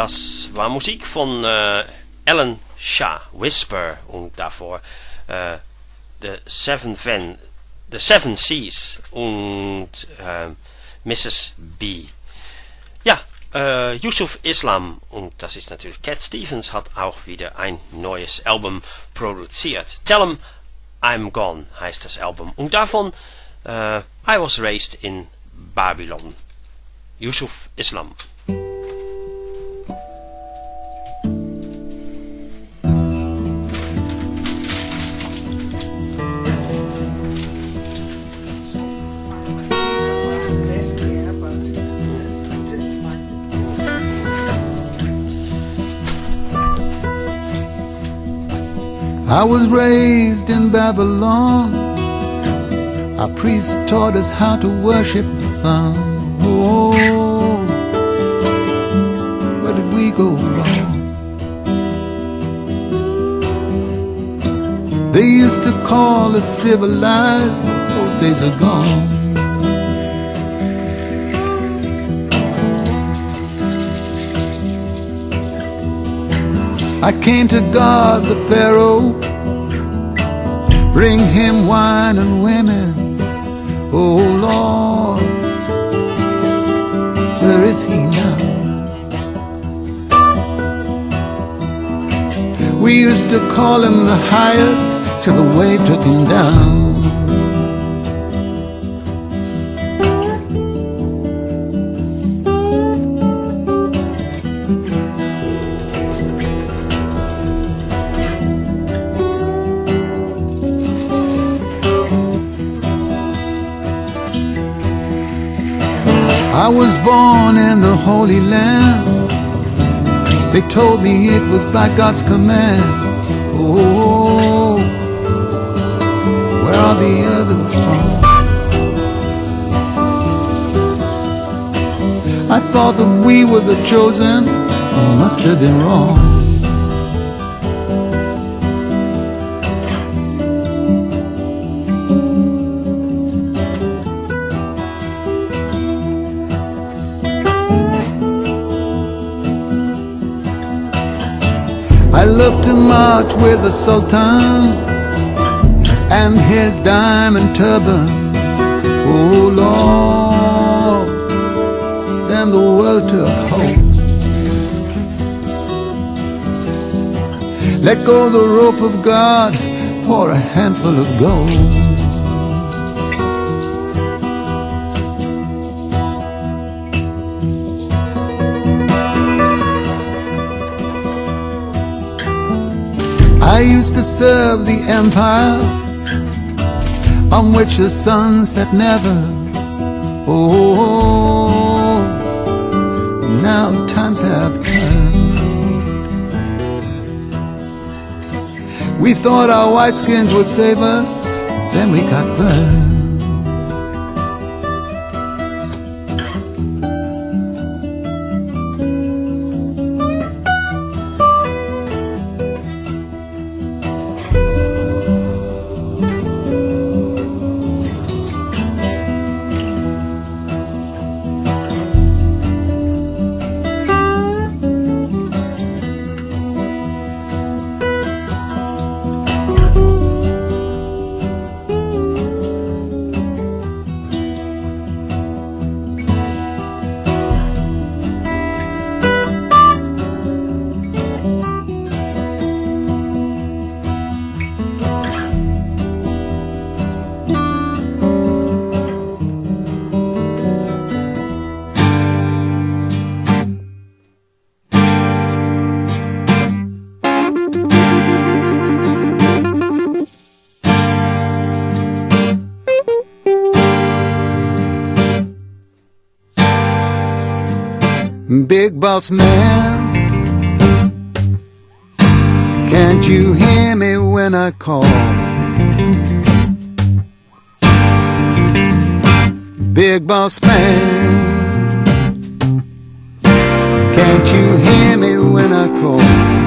das war Musik von äh, Alan Shah, Whisper, und davor äh, The Seven Van, The Seven Seas und äh, Missus B. Ja, äh, Yusuf Islam, und das ist natürlich Cat Stevens, hat auch wieder ein neues Album produziert. Tell 'em I'm Gone heißt das Album, und davon äh, I Was Raised in Babylon. Yusuf Islam. I was raised in Babylon. Our priests taught us how to worship the sun. Oh, where did we go wrong? They used to call us civilized, those days are gone. I came to God the Pharaoh, bring him wine and women. Oh Lord, where is he now? We used to call him the highest till the wave took him down. I was born in the Holy Land. They told me it was by God's command. Oh, where are the others from? I thought that we were the chosen. I must have been wrong. I love to march with the Sultan and his diamond turban. Oh Lord, then the world took hope. Let go the rope of God for a handful of gold. I used to serve the empire on which the sun set never. Oh, now times have turned. We thought our white skins would save us, then we got burned. Big boss man, can't you hear me when I call? Big boss man, can't you hear me when I call?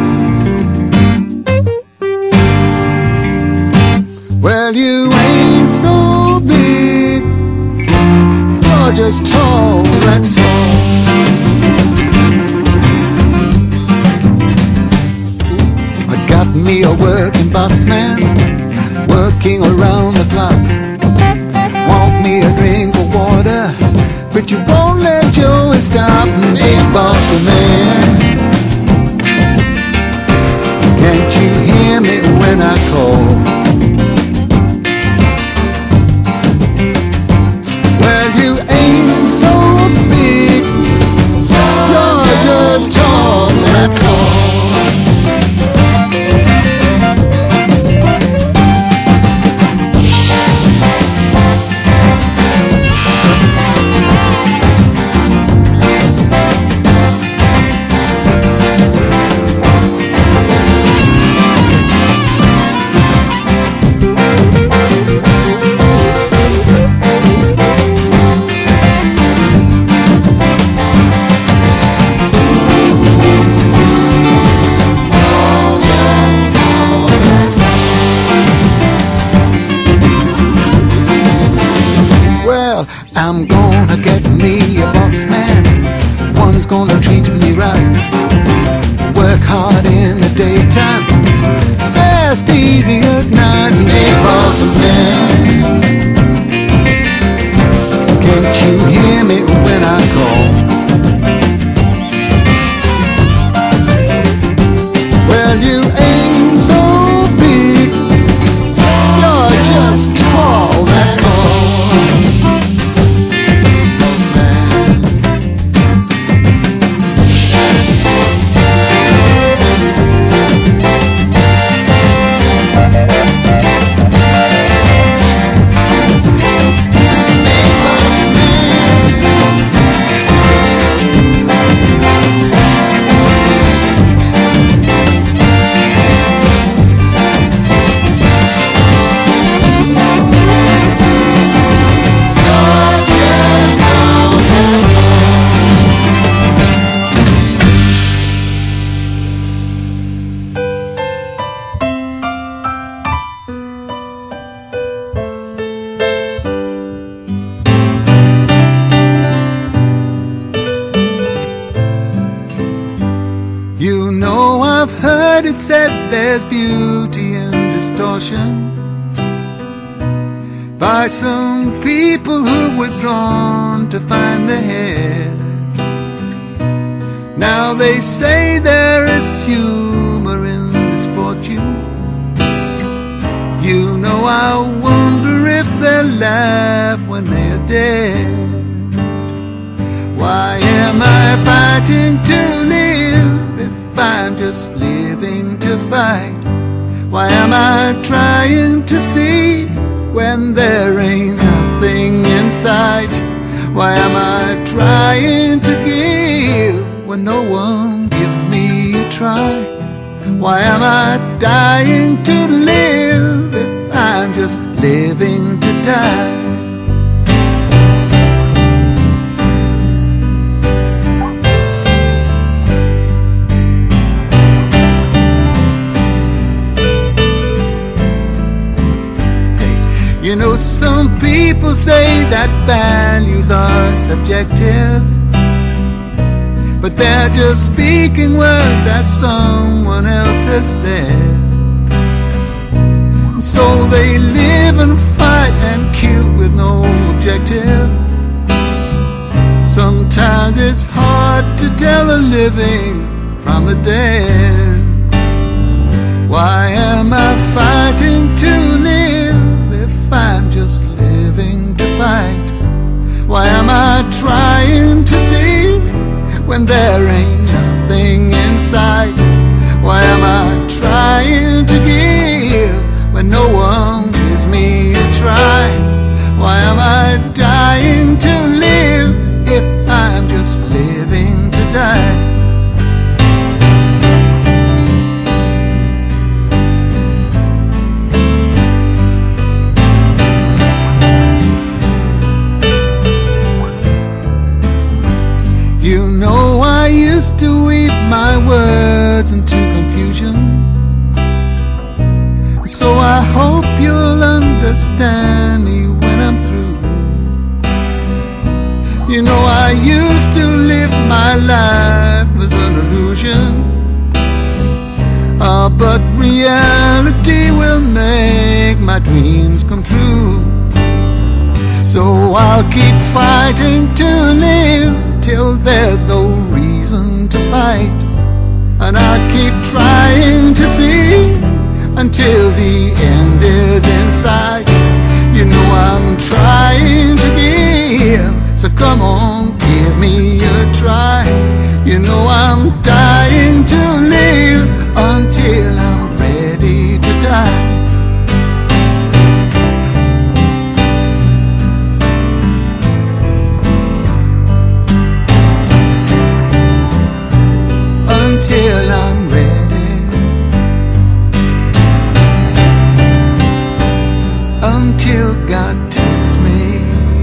Well, you ain't so big, you're just tall, that's all. working around the clock. Want me a drink of water, but you won't let Joey stop. Big boss man, can't you hear me when I call? Well, you ain't so big, you're just tall, that's all. I'm gonna get me a boss man, one's gonna treat me right. Work hard in the daytime, fast easy at night. Big boss man, can't you hear me when I call? Well, you ain't so big, you're just tall, that's all. It said there's beauty in distortion by some people who've withdrawn to find their heads. Now they say there is humor in misfortune. You know, I wonder if they'll laugh when they're dead. Why am I fighting to live if I'm just living to fight? Why am I trying to see when there ain't nothing in sight? Why am I trying to give when no one gives me a try? Why am I dying to live if I'm just living to die? You know, some people say that values are subjective, but they're just speaking words that someone else has said. So they live and fight and kill with no objective. Sometimes it's hard to tell the living from the dead. Why am I fighting to live if I'm just living to fight? Why am I trying to see when there ain't nothing in sight? Why am I trying to give when no one gives me a try? Why am I dying to live if I'm just living to die? You know, I used to weave my words into confusion, so I hope you'll understand me when I'm through. You know, I used to live my life as an illusion, uh, but reality will make my my dreams come true. So I'll keep fighting to live till there's no reason to fight. And I'll keep trying to see until the end is in sight. You know I'm trying to give, so come on, give me a try. You know I'm dying to live until I'm ready to die. Until I'm ready, until God takes me.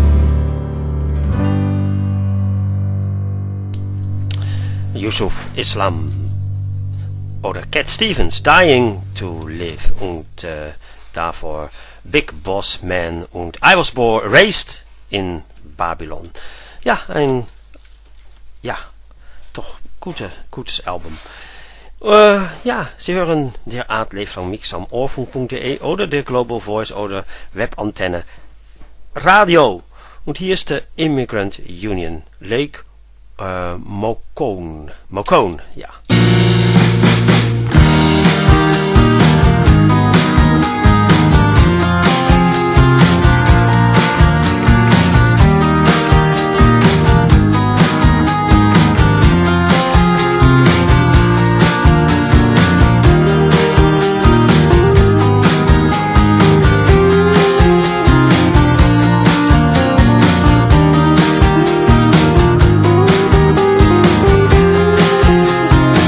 Yusuf Islam oder Cat Stevens, Dying to Live, und äh, davor Big Boss Man und I Was Born, Raised in Babylon. Ja, ein, ja, doch gute, gutes Album. Uh, ja, Sie hören der Art Lebenslang Mix am ohrfunk.de oder der Global Voice oder Webantenne Radio. Und hier ist der Immigrant Union, Lake uh, Mokone. Mokone, ja. Thank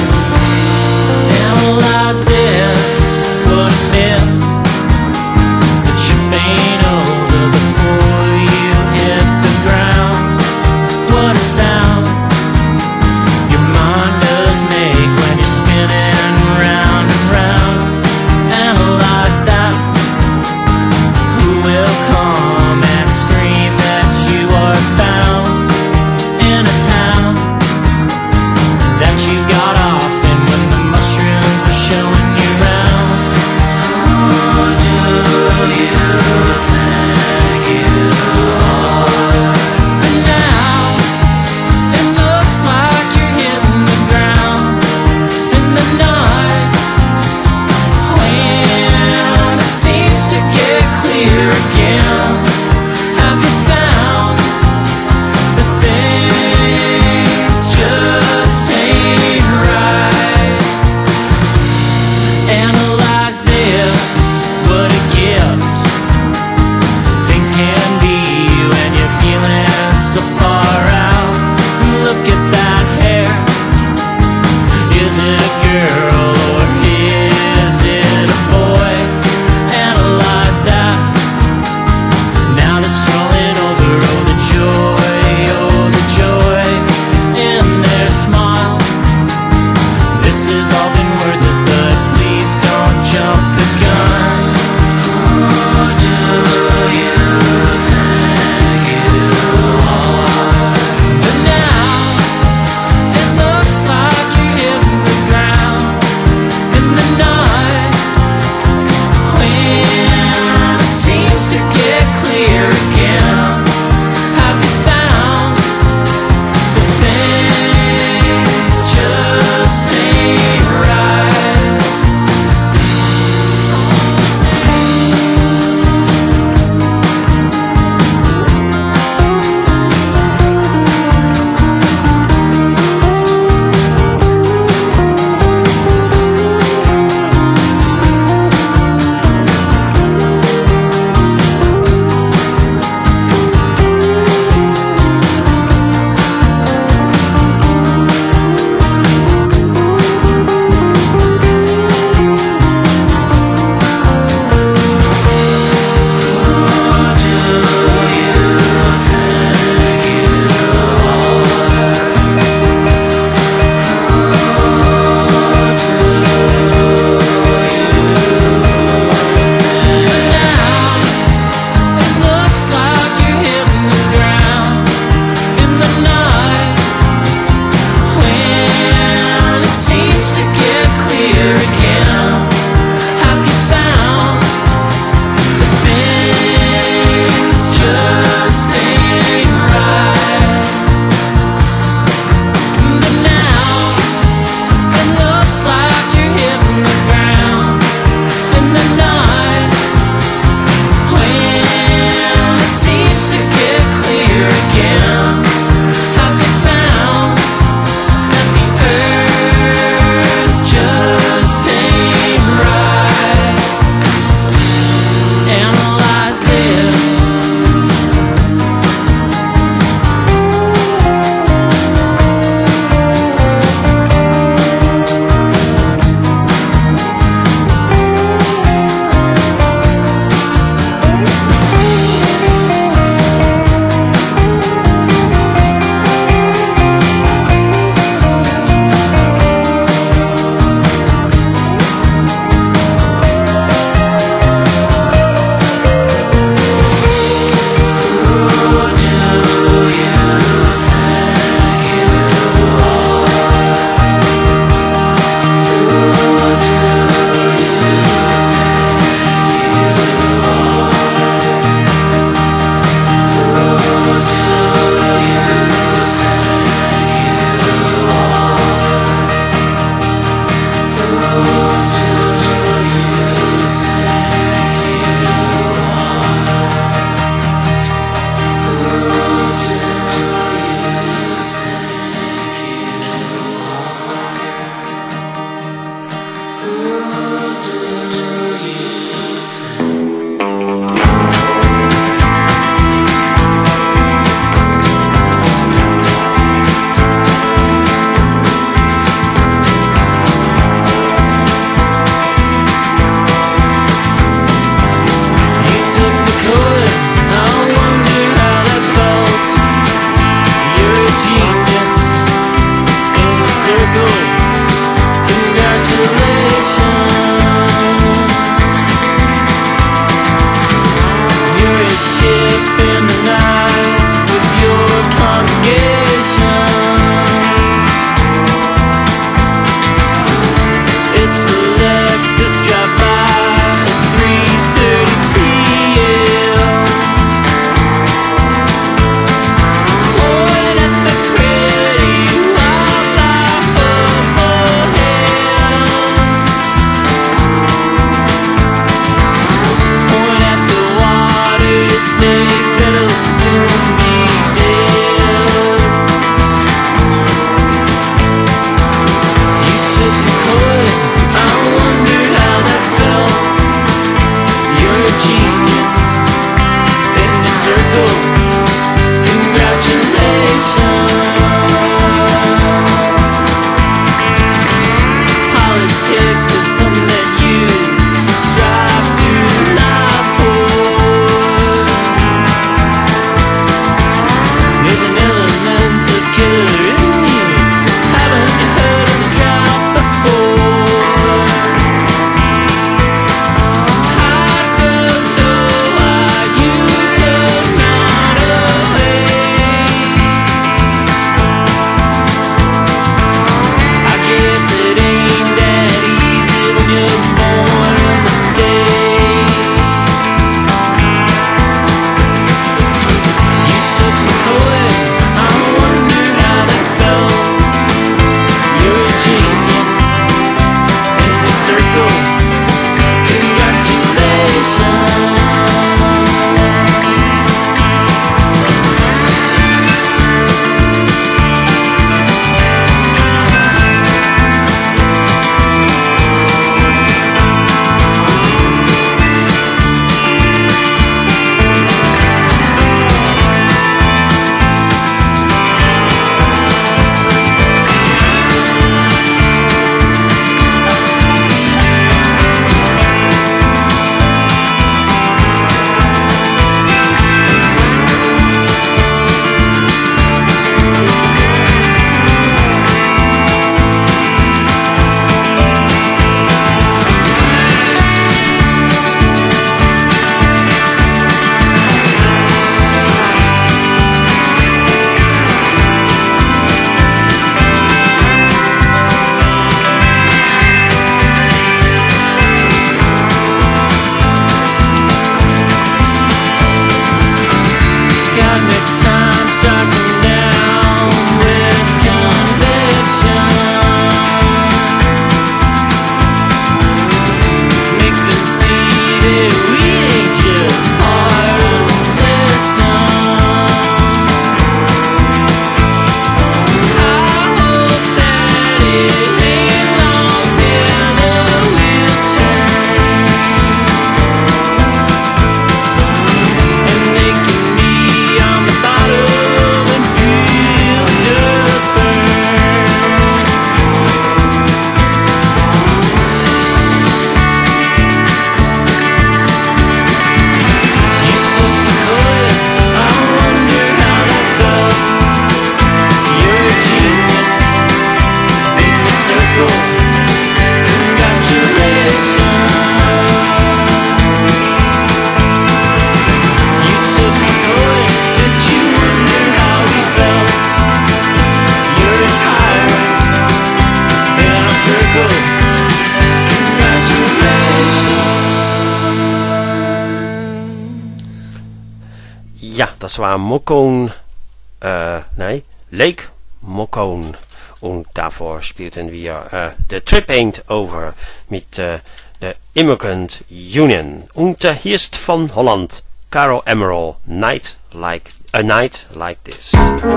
Ja, das war Mokone, äh, nein, Lake Mokone. Und davor spielten wir äh, The Trip Ain't Over mit äh, der Immigrant Union. Und äh, hier ist von Holland Caro Emerald, Night Like, A Night Like This.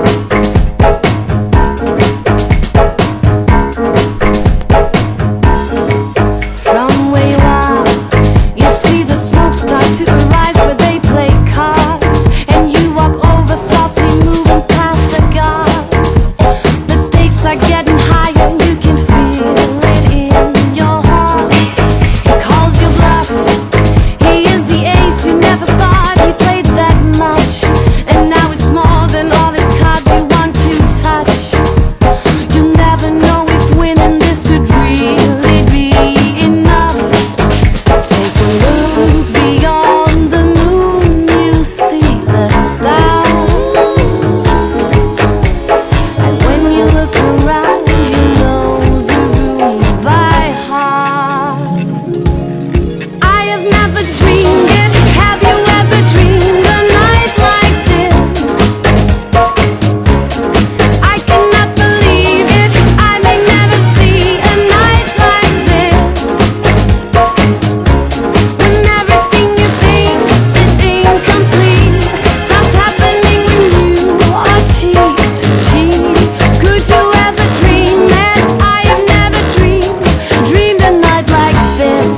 From where you are, you see the smoke start to arise where they play cards, and you walk over softly, moving past the guards. The stakes are getting higher, and you can feel it in your heart. He calls you bluff. He is the ace you never thought he played that much, and now it's more than all his cards you want to touch. You'll never know if winning this could really be enough. Take a look beyond the moon, you see the stars, and when you look around, you know the room by heart. I have never dreamed it. Have you ever dreamed a night like this? I cannot believe it. I may never see a night like this. When everything you think is incomplete starts happening when you are cheek to cheek. Could you ever dream that I have never dreamed, dreamed a night like this?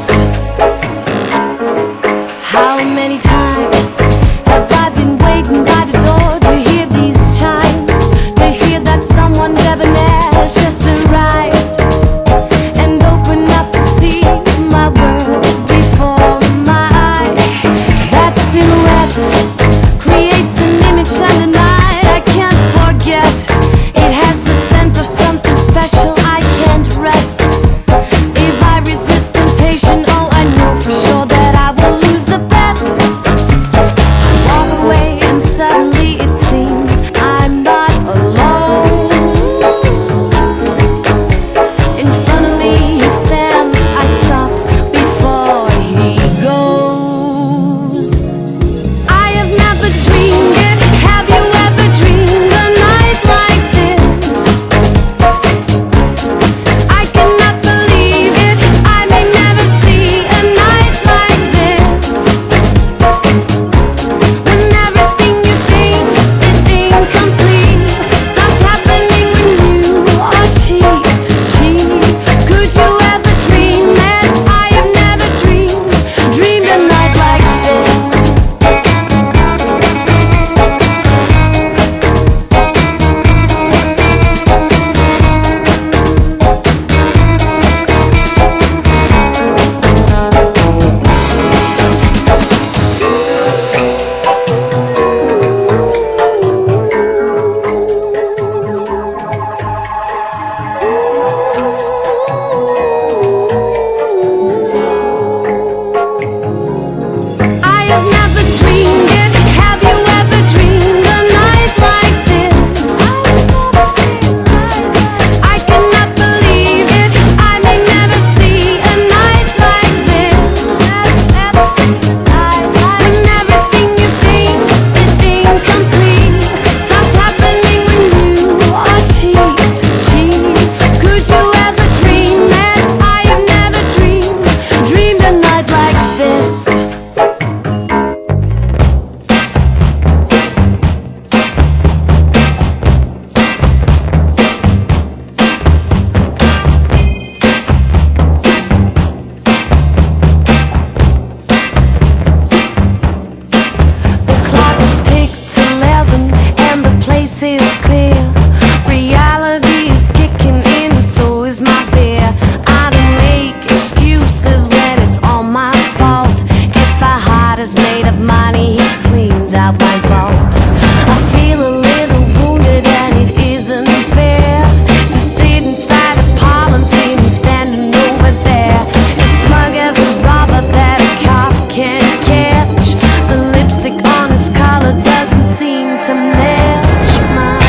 How many times have I been waiting by the door to hear these chimes, to hear that someone debonair has just arrived, and open up to see my world before my eyes. That silhouette creates an image and a night I can't forget. It has the scent of something special, I can't rest. If I resist temptation, oh, I know for sure that I will lose the bet. Walk away and suddenly it seems I'm not alone. In front of me he stands, I stop before he goes. I have never dreamed it. Have you ever dreamed a night like this? I cannot believe it. I may never see a night like this. When everything you think is incomplete starts happening when you are cheek to cheek. Could you ever dream that I have never dreamed, dreamed a night like this? I have never dreamed it. Have you ever dreamed a night like this? I cannot believe it. I may never see a night like this. When everything you think is incomplete starts happening when you are cheek to cheek. Could you ever dream that I have never dreamed, dreamed a night like this? The clock is ticked eleven and the place is clear. Reality is kicking in, and so is my fear. I don't make excuses when it's all my fault. If our heart is made of money, he cleans out my vault. I feel a little wounded and it isn't fair to sit inside a parlor and see me standing over there, as smug as a robber that a cop can't catch. The lipstick on his collar doesn't seem to match mine.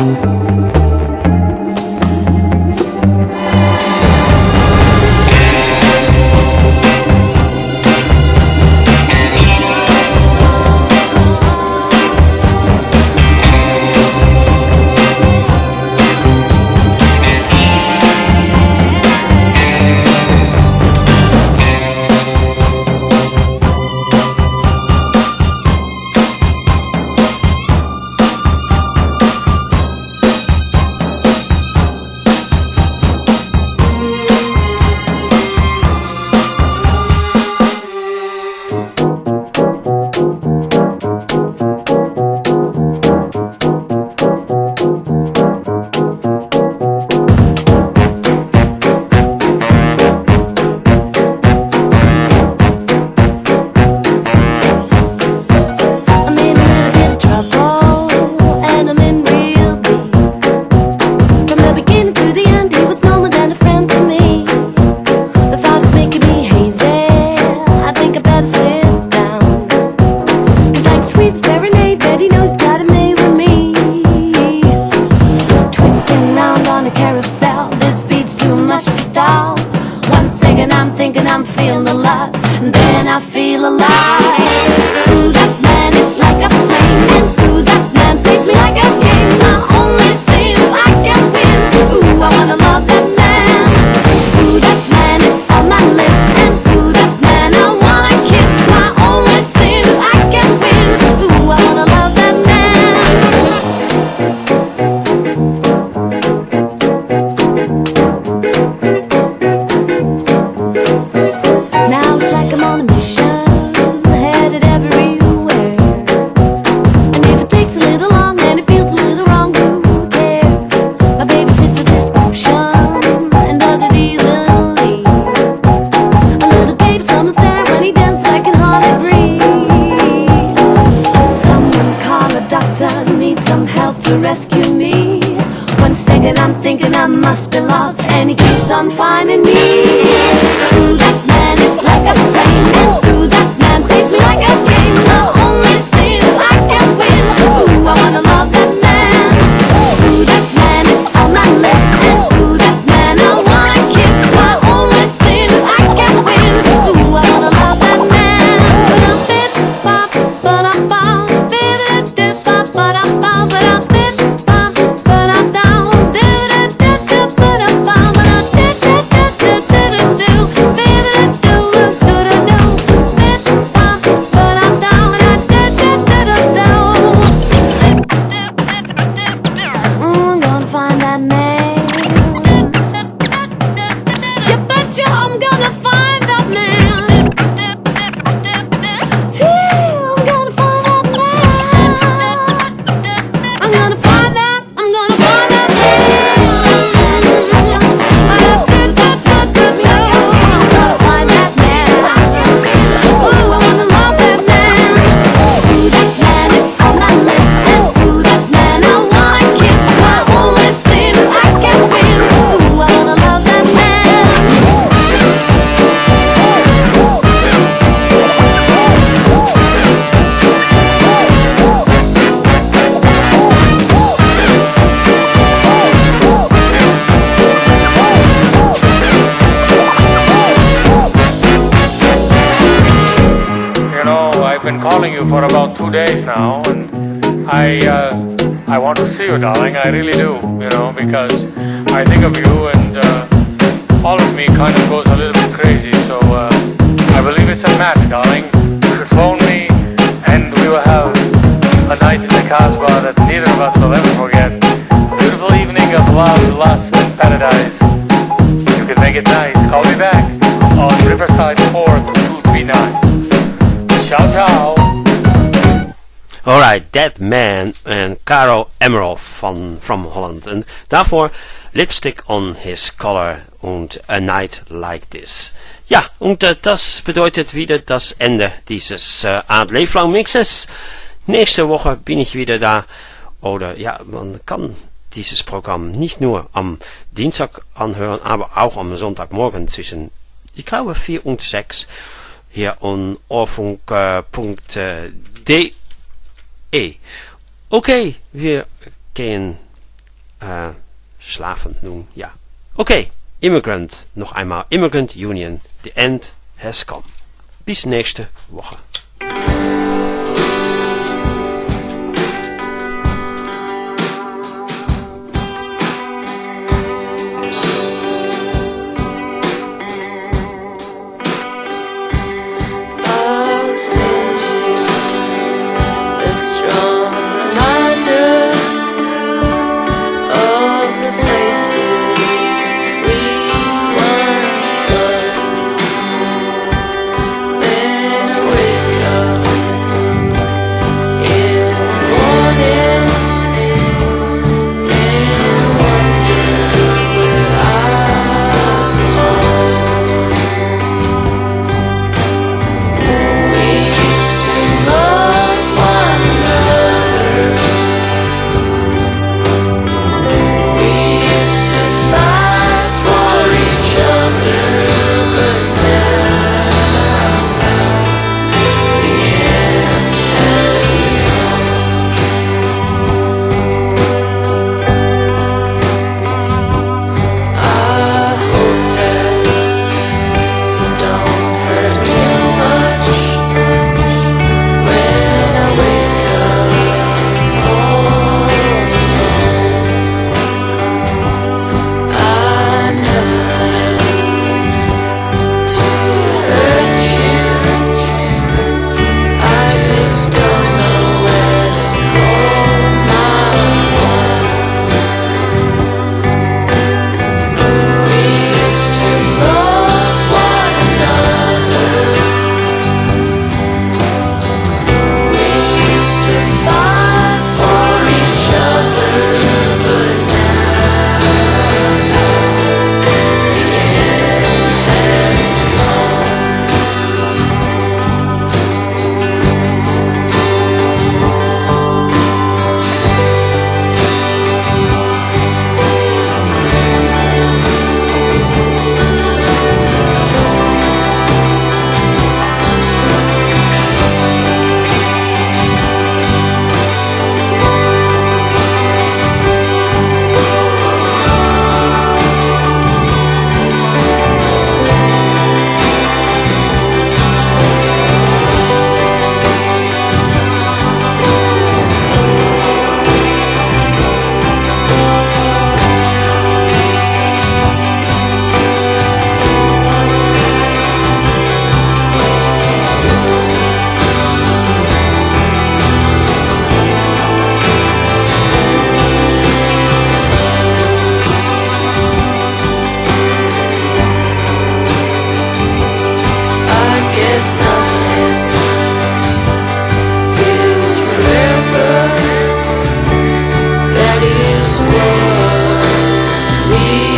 calling you for about two days now, and I uh, I want to see you, darling. I really do, you know, because I think of you, and uh, all of me kind of goes a little bit crazy. So uh, I believe it's a match, darling. You should phone me, and we will have a night in the Casbah that neither of us will ever forget. A beautiful evening of love, lust, and paradise. You can make it nice. Call me back on Riverside four two three nine. Ciao, ciao. Alright, That Man en Caro Emerald van From Holland. En daarvoor Lipstick on His Collar und A Night Like This. Ja, und äh, das bedeutet wieder das Ende dieses äh, Art Leeflang Mixes. Nächste Woche bin ich wieder da. Oder ja, man kann dieses Programm nicht nur am Dienstag anhören, aber auch am Sonntagmorgen zwischen, ich glaube, vier und sechs hier on oorfunk punkt d e. Okay, wir gehen äh, schlafen nun, ja. Okay, Immigrant, noch einmal Immigrant Union, the end has come. Bis nächste Woche.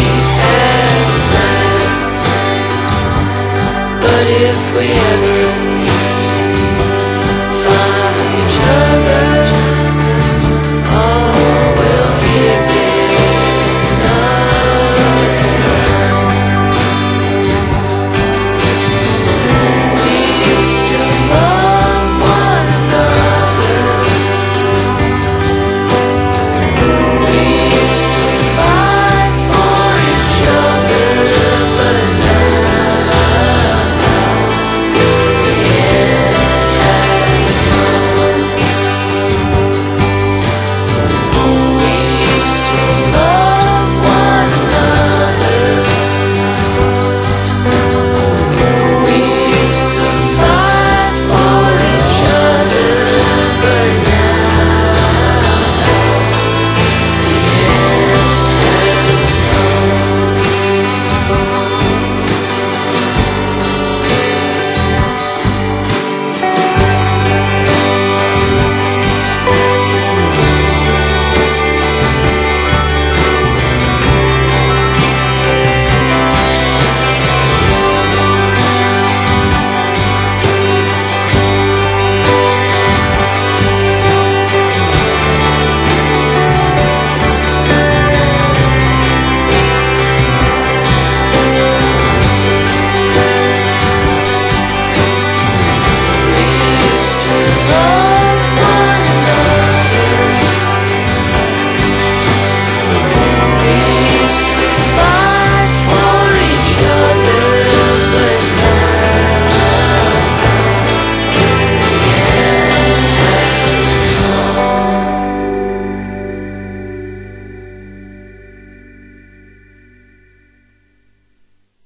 If we ever